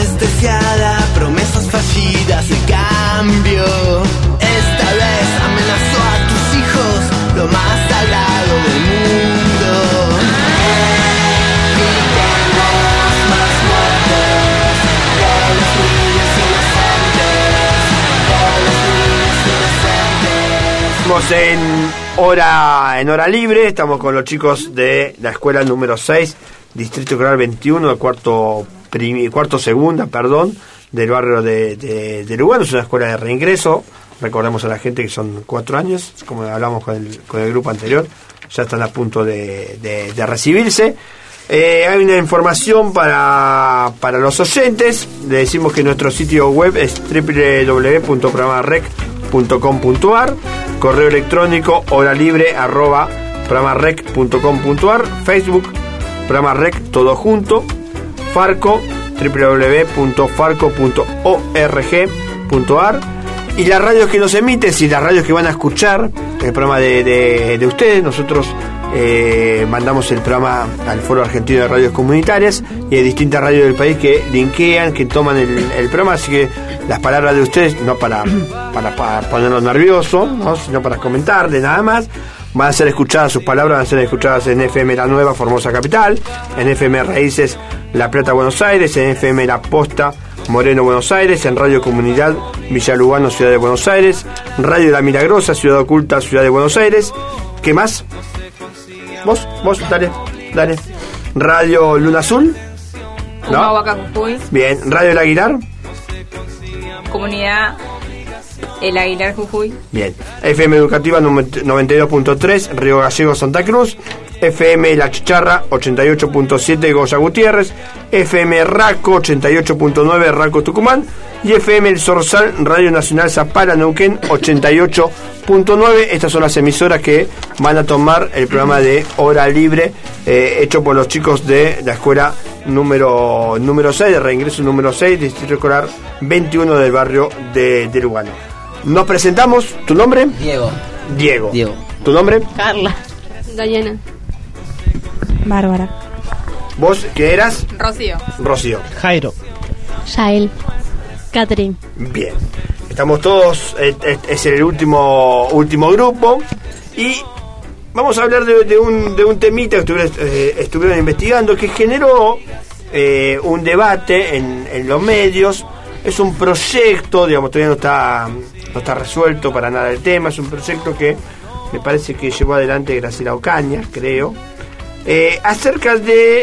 anestesiada, promesas fallidas de cambio. Esta vez amenazó a tus hijos, lo más sagrado del mundo. Gritemos más muertes de los niños inocentes, de los niños inocentes. Estamos en hora, en hora libre, estamos con los chicos de la escuela número seis, Distrito Escolar veintiuno, de cuarto, prim, cuarto segunda, perdón, del barrio de, de, de Lugano. Es una escuela de reingreso. Recordemos a la gente que son cuatro años, como hablamos con el, con el grupo anterior, ya están a punto de, de, de recibirse. Eh, hay una información para, para los oyentes. Le decimos que nuestro sitio web es doble u doble u doble u punto programa rec punto com punto a r, correo electrónico horalibre arroba programarec punto com punto a r, Facebook Programa Rec todo junto, Farco doble u doble u doble u punto farco punto org punto a r, y las radios que nos emiten, y las radios que van a escuchar el programa de, de, de ustedes. Nosotros eh, mandamos el programa al Foro Argentino de Radios Comunitarias, y hay distintas radios del país que linkean, que toman el, el programa, así que las palabras de ustedes, no para, para, para ponernos nerviosos, ¿no?, sino para comentarle nada más, van a ser escuchadas, sus palabras van a ser escuchadas en F M La Nueva, Formosa Capital, en F M Raíces La Plata, Buenos Aires, en F M La Posta, Moreno, Buenos Aires, en Radio Comunidad Villa Lugano, Ciudad de Buenos Aires, Radio La Milagrosa, Ciudad Oculta, Ciudad de Buenos Aires. ¿Qué más? Vos, vos, dale, dale. Radio Luna Azul, ¿no? Humahuaca, Jujuy. Bien, Radio El Aguilar. Comunidad El Aguilar, Jujuy. Bien. F M Educativa noventa y dos punto tres, Río Gallego, Santa Cruz. F M La Chicharra ochenta y ocho punto siete, Goya Gutiérrez. F M Raco ochenta y ocho punto nueve, Raco, Tucumán. Y F M El Zorzal, Radio Nacional Zapala, Neuquén ochenta y ocho punto nueve. Estas son las emisoras que van a tomar el programa de Hora Libre, eh, hecho por los chicos de la escuela número, número seis, de reingreso número seis, Distrito Escolar veintiuno del barrio de, de Lugano. Nos presentamos. ¿Tu nombre? Diego. Diego. Diego. ¿Tu nombre? Carla. Dayana. Bárbara. ¿Vos qué eras? Rocío. Rocío. Jairo. Yael. Catherine. Bien. Estamos todos, eh, es el último último grupo, y vamos a hablar de, de, un, de un temita que estuvieron, eh, estuvieron investigando, que generó eh, un debate en, en los medios. Es un proyecto, digamos, todavía no está, no está resuelto para nada el tema. Es un proyecto que me parece que llevó adelante Graciela Ocaña, creo, eh, acerca de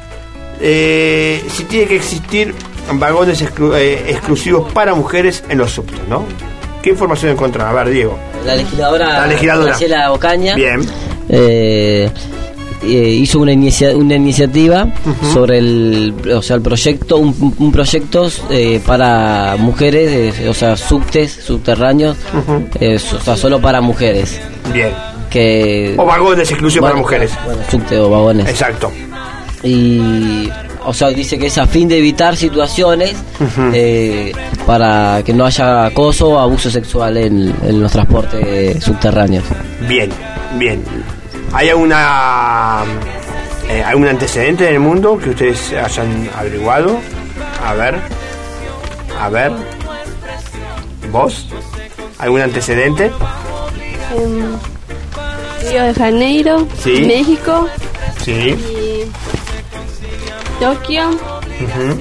eh, si tiene que existir vagones exclu- eh, exclusivos para mujeres en los subtes, ¿no? ¿Qué información encontraron? A ver, Diego. La legisladora, La legisladora. Graciela Ocaña. Bien. Eh, eh, hizo una, inicia- una iniciativa uh-huh. sobre el, o sea, el proyecto, un, un proyecto eh, para mujeres, eh, o sea, subtes, subterráneos, uh-huh. eh, o sea, solo para mujeres. Bien. Que, o vagones exclusivos bueno, para mujeres. Bueno, subte o vagones. Exacto. Y, o sea, dice que es a fin de evitar situaciones uh-huh. eh, para que no haya acoso o abuso sexual en, en los transportes subterráneos. Bien, bien. ¿Hay alguna eh, algún antecedente en el mundo que ustedes hayan averiguado? A ver, a ver. ¿Vos? ¿Algún antecedente? Um, Río de Janeiro, ¿Sí? México, Sí. y Tokio, Uh-huh.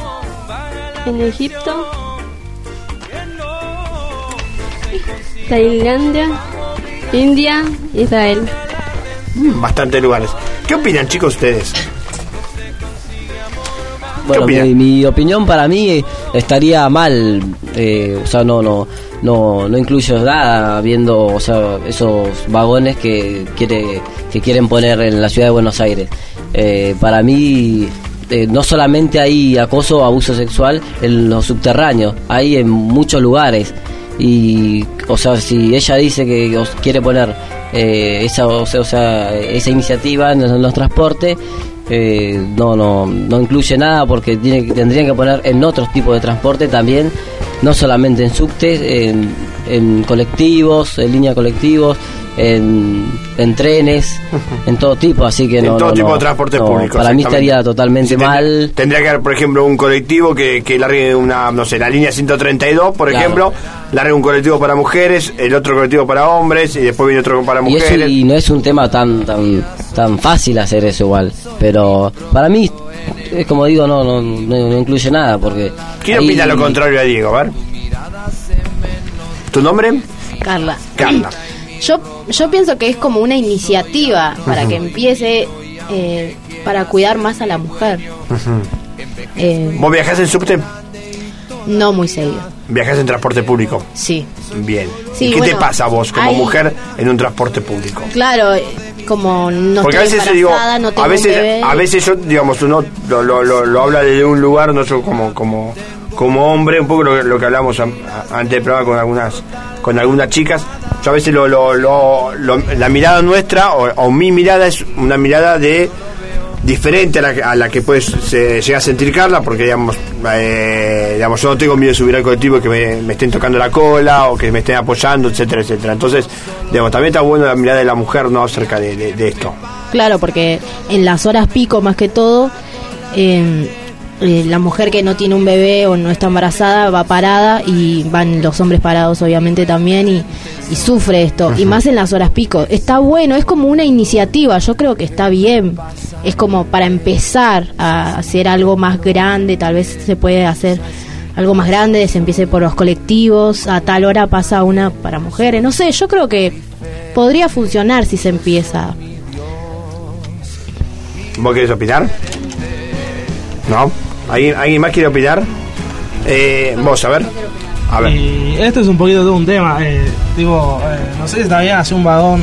en Egipto, Tailandia, India, Israel. Bastantes lugares. ¿Qué opinan, chicos, ustedes? Bueno, mi, mi opinión, para mí estaría mal, eh, o sea, no, no, no, no incluyo nada viendo, o sea, esos vagones que quiere, que quieren poner en la ciudad de Buenos Aires. Eh, para mí, eh, no solamente hay acoso o abuso sexual en los subterráneos, hay en muchos lugares. Y, o sea, si ella dice que os quiere poner eh, esa, o sea, o sea, esa iniciativa en, en los transportes, Eh, no no no incluye nada, porque tiene, tendrían que poner en otros tipos de transporte también, no solamente en subtes, en, en colectivos, en línea colectivos, en, en trenes, en todo tipo, así que no. En todo no, tipo no, de transporte no, público. Para mí estaría totalmente sí, mal. Tendría, tendría que haber, por ejemplo, un colectivo que, que largue una, no sé, la línea ciento treinta y dos, por claro. ejemplo, largue un colectivo para mujeres, el otro colectivo para hombres y después viene otro para mujeres. Y, eso, y no es un tema tan, tan, tan fácil hacer eso igual, pero para mí es como digo, no, no, no, no incluye nada porque. ¿Quién ahí... opina lo contrario a Diego? A ver. ¿Tu nombre? Carla. Carla. Yo, yo pienso que es como una iniciativa para uh-huh. que empiece eh, para cuidar más a la mujer. Uh-huh. eh, ¿Vos viajás en subte? No muy seguido. ¿Viajás en transporte público? Sí. Bien. Sí, ¿Y qué bueno, te pasa a vos como hay... mujer en un transporte público? Claro, como no Porque estoy a veces digo, no tengo a veces, un bebé. a veces yo, digamos, uno lo, lo, lo, lo habla desde un lugar, no yo como como como hombre, un poco lo, lo que hablamos a, a, antes del programa con algunas con algunas chicas. Yo a veces lo, lo, lo, lo la mirada nuestra o, o mi mirada es una mirada de diferente a la, a la que puedes se, llega a sentir Carla, porque digamos, eh, digamos yo no tengo miedo de subir al colectivo y que me, me estén tocando la cola o que me estén apoyando, etcétera, etcétera. Entonces, digamos, también está bueno la mirada de la mujer, no acerca de, de, de esto. Claro, porque en las horas pico más que todo eh, eh, la mujer que no tiene un bebé o no está embarazada va parada y van los hombres parados obviamente también y, y sufre esto. Uh-huh. Y más en las horas pico. Está bueno, es como una iniciativa, yo creo que está bien. Es como para empezar a hacer algo más grande, tal vez se puede hacer algo más grande, se empiece por los colectivos, a tal hora pasa una para mujeres, no sé, yo creo que podría funcionar si se empieza. ¿Vos querés opinar? ¿No? ¿Alguien, ¿alguien más quiere opinar? Eh, vos, a ver. A ver. Y esto es un poquito de un tema, eh, digo, eh, no sé si está bien hacer un vagón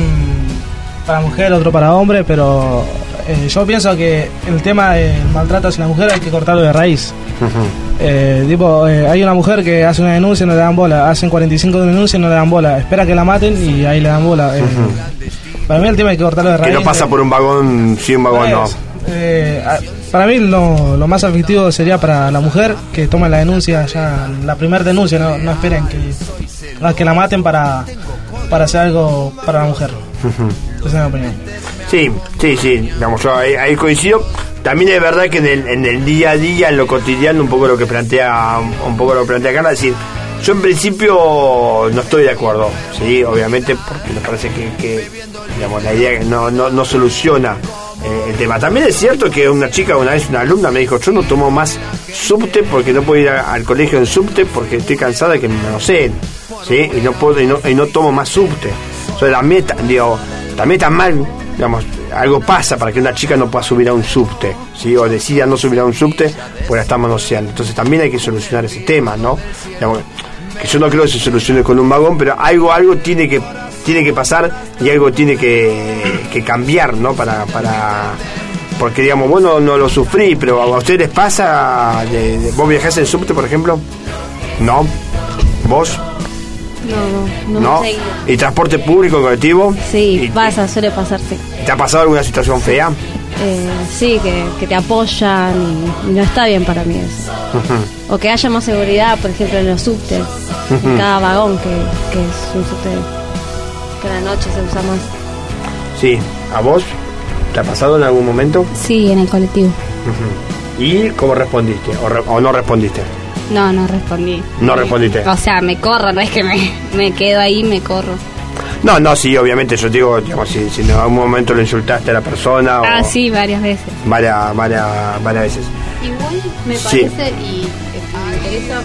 para mujer, otro para hombre, pero eh, yo pienso que el tema del maltrato hacia la mujer hay que cortarlo de raíz. Uh-huh. eh, tipo, eh, hay una mujer que hace una denuncia y no le dan bola, hacen cuarenta y cinco denuncias y no le dan bola, espera que la maten y ahí le dan bola. eh. Uh-huh. Para mí el tema hay que cortarlo de raíz. Que no pasa por un vagón, sí, un vagón no. Eh, para mí lo, lo más afectivo sería para la mujer que tome la denuncia ya, la primera denuncia, no, no esperen que, que la maten para, para hacer algo para la mujer. Uh-huh. Esa es mi opinión. Sí, sí, sí, digamos, yo ahí, ahí coincido. También es verdad que en el, en el día a día, en lo cotidiano, un poco lo que plantea, un poco lo que plantea Carla, es decir, yo en principio no estoy de acuerdo, sí, obviamente, porque me parece que, que digamos, la idea no, no, no soluciona eh, el tema. También es cierto que una chica, una vez una alumna me dijo, yo no tomo más subte porque no puedo ir a, al colegio en subte porque estoy cansada de que me manoseen, sí, y no puedo y no, y no tomo más subte. O sea, también, digo, también está mal, digamos, algo pasa para que una chica no pueda subir a un subte, ¿sí? O decida no subir a un subte porque la está manoseando. Entonces también hay que solucionar ese tema, ¿no? Digamos, que yo no creo que se solucione con un vagón, pero algo algo tiene que tiene que pasar y algo tiene que, que cambiar, ¿no? Para para porque digamos, vos no, no lo sufrí, pero a ustedes les pasa, de, de, vos viajás en subte, por ejemplo, ¿no? ¿Vos? No, no, no. ¿No? ¿Y transporte público en colectivo? Sí, ¿Y, pasa, suele pasarse. ¿Te ha pasado alguna situación fea? Eh, sí, que, que te apoyan y, y no está bien para mí eso. Uh-huh. O que haya más seguridad, por ejemplo, en los subtes, uh-huh. en cada vagón, que, que es un subte que a la noche se usa más. Sí, ¿a vos? ¿Te ha pasado en algún momento? Sí, en el colectivo. Uh-huh. ¿Y cómo respondiste? ¿O, re- o no respondiste? No, no respondí. No respondiste. O sea, me corro, no es que me, me quedo ahí, me corro. No, no, sí, obviamente, yo digo, digamos, si, si en algún momento lo insultaste a la persona. Ah, o sí, varias veces. Varias, varias, varias veces. Igual me Sí. parece y me interesa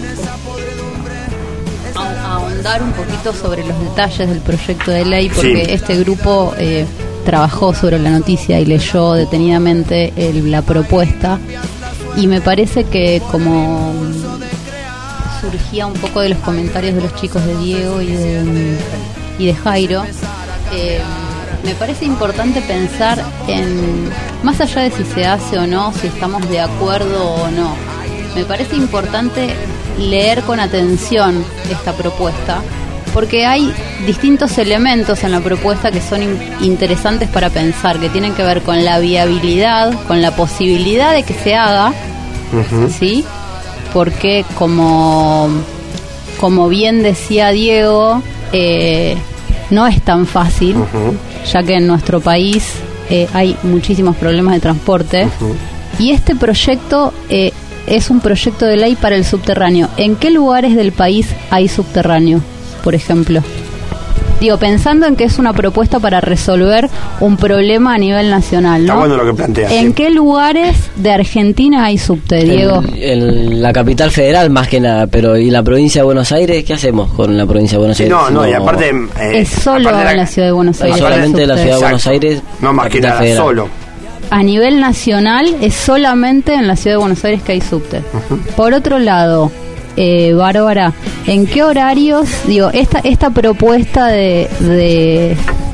a- ahondar un poquito sobre los detalles del proyecto de ley, porque Sí. este grupo eh, trabajó sobre la noticia y leyó detenidamente el- la propuesta, y me parece que como surgía un poco de los comentarios de los chicos de Diego y de, y de Jairo, eh, me parece importante pensar en, más allá de si se hace o no, si estamos de acuerdo o no, me parece importante leer con atención esta propuesta, porque hay distintos elementos en la propuesta que son in- interesantes para pensar, que tienen que ver con la viabilidad, con la posibilidad de que se haga, Uh-huh. ¿sí? Porque como, como bien decía Diego, eh, no es tan fácil, uh-huh. ya que en nuestro país eh, hay muchísimos problemas de transporte, uh-huh. y este proyecto eh, es un proyecto de ley para el subterráneo. ¿En qué lugares del país hay subterráneo, por ejemplo? Digo, pensando en que es una propuesta para resolver un problema a nivel nacional, ¿no? Está bueno lo que planteas. ¿En sí. qué lugares de Argentina hay subte, Diego? En, en la capital federal, más que nada, pero ¿y la provincia de Buenos Aires? ¿Qué hacemos con la provincia de Buenos sí, Aires? No, no, no, y aparte... Eh, es solo aparte en la, la ciudad de Buenos Aires. Solamente en la ciudad de Buenos Aires. No, más que nada, federal. Solo. A nivel nacional es solamente en la ciudad de Buenos Aires que hay subte. Uh-huh. Por otro lado... Eh, Bárbara, ¿en qué horarios, digo, esta esta propuesta de, de,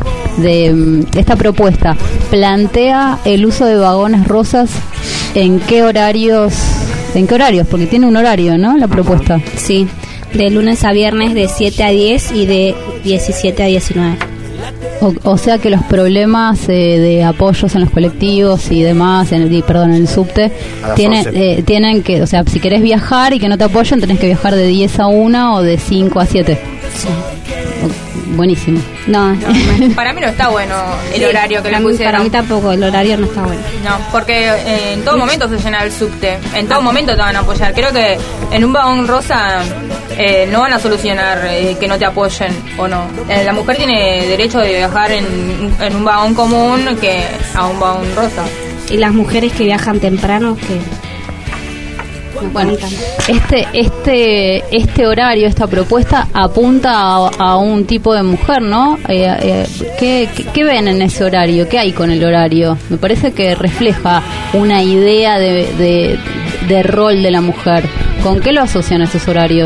de esta propuesta plantea el uso de vagones rosas? ¿En qué horarios? ¿En qué horarios? Porque tiene un horario, ¿no? La propuesta. Sí, de lunes a viernes de siete a diez y de diecisiete a diecinueve. O, o sea que los problemas eh, de apoyos en los colectivos y demás, en el, perdón, en el subte, tienen, eh, tienen que, o sea, si querés viajar y que no te apoyen, tenés que viajar de diez a una o de cinco a siete. Sí. O, buenísimo. No, no, para mí no está bueno el sí, horario que le pusieron. Para mí tampoco, el horario no está bueno. No, porque eh, en todo momento se llena el subte, en todo momento te van a apoyar. Creo que en un vagón rosa eh, no van a solucionar eh, que no te apoyen o no. Eh, la mujer tiene derecho de viajar en, en un vagón común que a un vagón rosa. Y las mujeres que viajan temprano, que... Bueno, este este este horario, esta propuesta apunta a, a un tipo de mujer, ¿no? Eh, eh, ¿qué, qué, ¿Qué ven en ese horario? ¿Qué hay con el horario? Me parece que refleja una idea de, de, de rol de la mujer. ¿Con qué lo asocian esos horarios?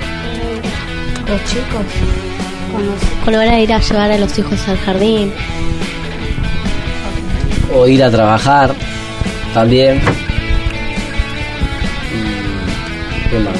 Los chicos, con, con la hora de ir a llevar a los hijos al jardín. O ir a trabajar también. ¿Qué más?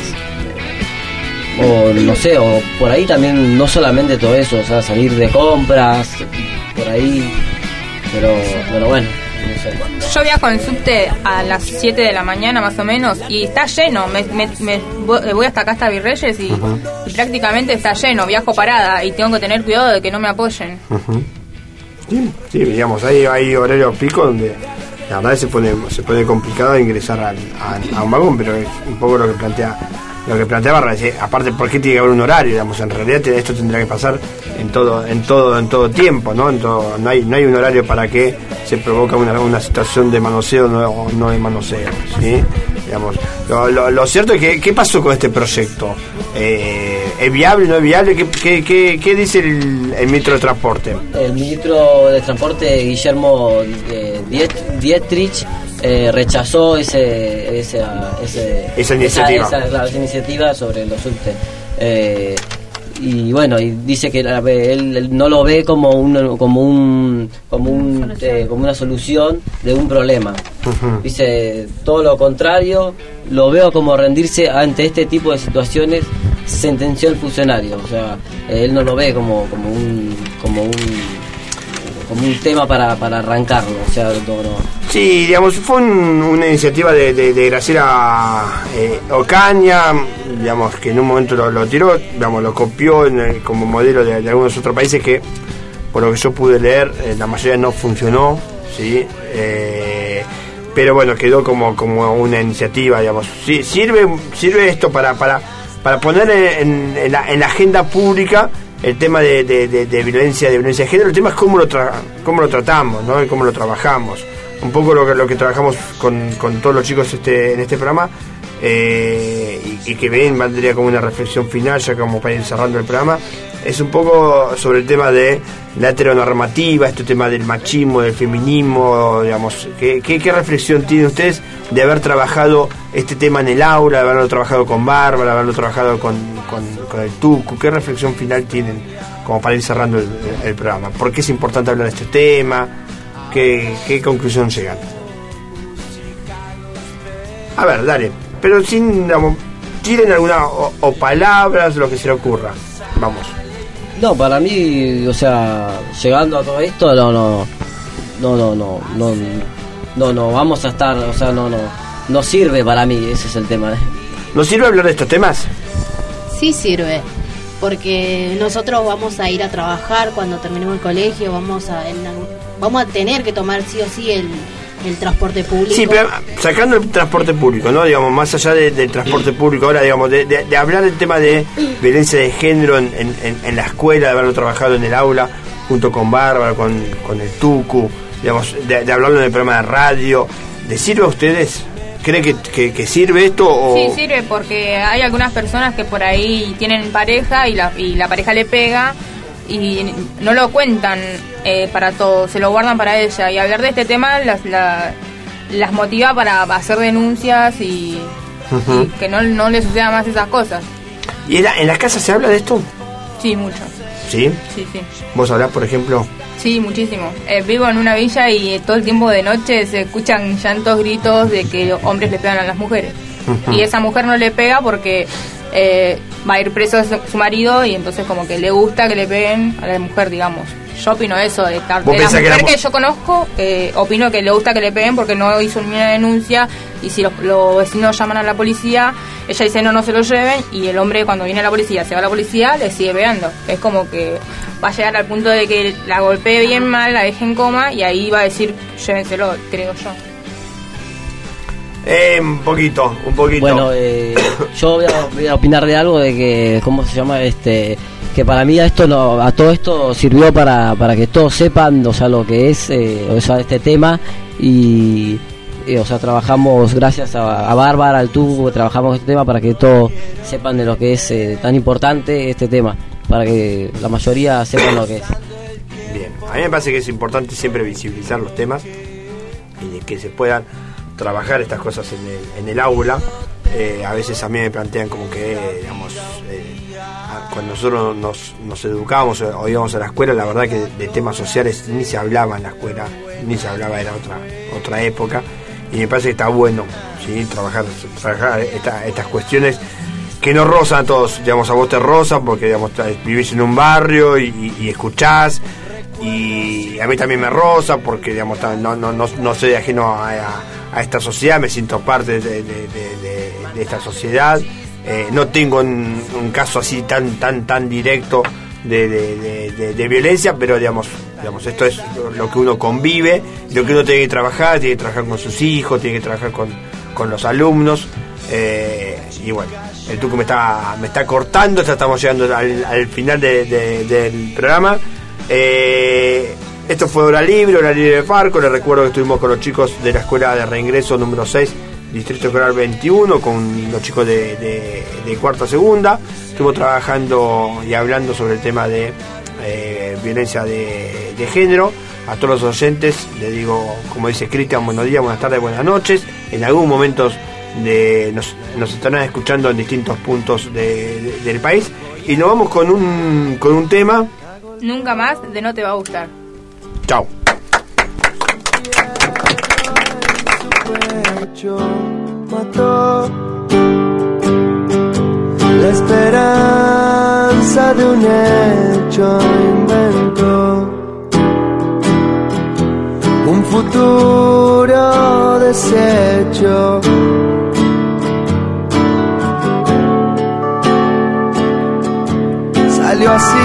O no sé, o por ahí también, no solamente todo eso, o sea, salir de compras, por ahí, pero, pero bueno, no sé. Yo viajo en subte a las siete de la mañana más o menos y está lleno, me, me, me voy hasta acá hasta Virreyes y, uh-huh. y prácticamente está lleno, viajo parada y tengo que tener cuidado de que no me apoyen. Uh-huh. Sí, sí, digamos, hay, hay horarios pico donde la verdad se pone se pone complicado ingresar a, a, a un vagón, pero es un poco lo que plantea lo que planteaba Barra. Aparte, ¿por qué tiene que haber un horario? Digamos, en realidad esto tendría que pasar en todo en todo en todo tiempo, ¿no? En todo, no hay no hay un horario para que se provoca una, una situación de manoseo o no de manoseo, ¿sí? Digamos, lo, lo, lo cierto es que ¿qué pasó con este proyecto? Eh, ¿Es viable, no es viable? ¿Qué, qué, qué, qué dice el, el ministro de Transporte? El ministro de Transporte, Guillermo eh, Dietrich, eh, rechazó ese, ese, ese, esa iniciativa esa, esa, claro, esa iniciativa sobre los subtes. Eh, y bueno, y dice que él, él no lo ve como un como un como un eh, como una solución de un problema. Uh-huh. Dice todo lo contrario, lo veo como rendirse ante este tipo de situaciones, sentenció el funcionario. O sea, él no lo ve como como un como un como un tema para, para arrancarlo. O sea, no, no. Sí, digamos, fue un, una iniciativa de, de, de Graciela eh, Ocaña, digamos, que en un momento lo, lo tiró, digamos, lo copió en el, como modelo de, de algunos otros países que, por lo que yo pude leer, eh, la mayoría no funcionó, ¿sí? Eh, pero bueno, quedó como, como una iniciativa, digamos. Sí, sirve sirve esto para para, para poner en, en, la, en la agenda pública el tema de, de, de, de violencia de violencia de género. El tema es cómo lo, tra- cómo lo tratamos, ¿no? Y cómo lo trabajamos. Un poco lo que lo que trabajamos con, con todos los chicos este en este programa, eh, y, y que ven, valdría como una reflexión final, ya como para ir cerrando el programa, es un poco sobre el tema de la heteronormativa, este tema del machismo, del feminismo, digamos. ¿Qué, qué, qué reflexión tienen ustedes de haber trabajado este tema en el aula, de haberlo trabajado con Bárbara, de haberlo trabajado con, con, con el Tucu? ¿Qué reflexión final tienen como para ir cerrando el, el programa? ¿Por qué es importante hablar de este tema? ¿Qué, qué conclusión llegan? A ver, dale, pero sin, digamos, tiren alguna o, o palabras, lo que se le ocurra. Vamos. No, para mí, o sea, llegando a todo esto, no, no, no, no, no, no, no, no, vamos a estar, o sea, no, no, no sirve para mí, ese es el tema. ¿No sirve hablar de estos temas? Sí sirve. porque nosotros vamos a ir a trabajar cuando terminemos el colegio, vamos a en, vamos a tener que tomar sí o sí el, el transporte público. Sí, pero sacando el transporte público, ¿no? Digamos, más allá de, del transporte público, ahora, digamos, de, de, de hablar del tema de violencia de género en, en, en la escuela, de haberlo trabajado en el aula, junto con Bárbara, con, con el Tucu, digamos, de, de hablarlo en el programa de radio, ¿les sirve a ustedes? ¿Cree que, que, que sirve esto? O... Sí, sirve porque hay algunas personas que por ahí tienen pareja y la, y la pareja le pega y no lo cuentan eh, para todo, se lo guardan para ella. Y hablar de este tema las, la, las motiva para hacer denuncias y, uh-huh. y que no, no les sucedan más esas cosas. ¿Y en, la, en las casas se habla de esto? Sí, mucho. ¿Sí? Sí, sí. ¿Vos hablás, por ejemplo? Sí, muchísimo. Eh, vivo en una villa y todo el tiempo de noche se escuchan llantos, gritos de que hombres le pegan a las mujeres. Uh-huh. Y esa mujer no le pega porque eh, va a ir preso su, su marido y entonces como que le gusta que le peguen a la mujer, digamos. Yo opino eso. De, de la mujer que, la... que yo conozco, eh, opino que le gusta que le peguen porque no hizo ninguna denuncia y si los, los vecinos llaman a la policía, ella dice no, no se lo lleven y el hombre cuando viene a la policía, se va a la policía, le sigue pegando. Es como que va a llegar al punto de que la golpee bien mal, la deje en coma y ahí va a decir llévenselo, creo yo. Eh, un poquito, un poquito. Bueno, eh, yo voy a, voy a opinar de algo de que, ¿cómo se llama? Este, que para mí a esto no, a todo esto sirvió para, para que todos sepan, o sea, lo que es, eh, o sea, este tema y, y, o sea, trabajamos gracias a, a Bárbara, al tubo, trabajamos este tema para que todos sepan de lo que es eh, tan importante este tema, para que la mayoría sepan lo que es. Bien, a mí me parece que es importante siempre visibilizar los temas y de que se puedan trabajar estas cosas en el, en el aula. Eh, a veces a mí me plantean como que, digamos, eh, cuando nosotros nos, nos educábamos o íbamos a la escuela, la verdad que de, de temas sociales ni se hablaba en la escuela, ni se hablaba, era otra otra época, y me parece que está bueno, ¿sí? trabajar, trabajar esta, estas cuestiones que nos rozan a todos, digamos, a vos te rozan porque, digamos, vivís en un barrio y, y, y escuchás, y a mí también me roza porque, digamos, no, no, no, no soy ajeno a, a, a esta sociedad, me siento parte de, de, de, de, de esta sociedad. Eh, no tengo un, un caso así tan tan tan directo de, de, de, de, de violencia, pero digamos, digamos esto es lo que uno convive, lo que uno tiene que trabajar, tiene que trabajar con sus hijos, tiene que trabajar con, con los alumnos, eh, y bueno, el Tucu me está me está cortando, ya estamos llegando al, al final de, de, del programa. Eh, esto fue Hora Libre, Hora Libre de Farco. Les recuerdo que estuvimos con los chicos de la Escuela de Reingreso número seis, Distrito Escolar veintiuno, con los chicos de, de, de cuarta segunda. Estuvimos trabajando y hablando sobre el tema de eh, violencia de, de género. A todos los oyentes les digo, como dice Cristian, buenos días, buenas tardes, buenas noches. En algún momento de, nos, nos estarán escuchando en distintos puntos de, de, del país. Y nos vamos con un, con un tema. Nunca más de No Te Va a Gustar. Chao. Mató la esperanza de un hecho inventó un futuro deshecho. Salió así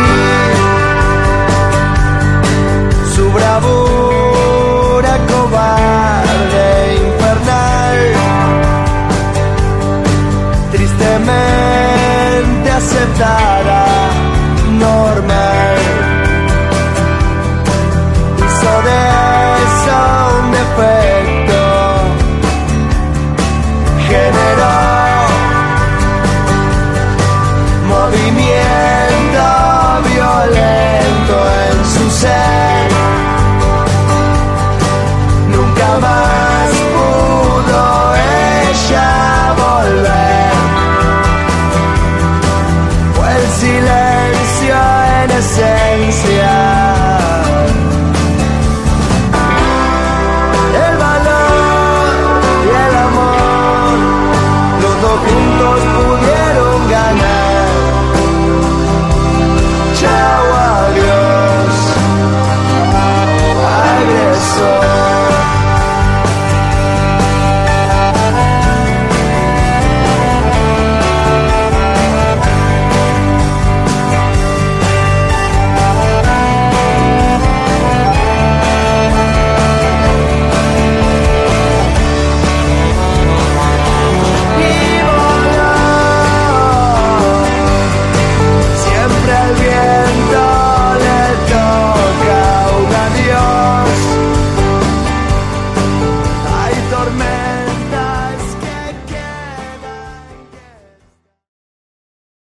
su bravura cobarde infernal, tristemente aceptada.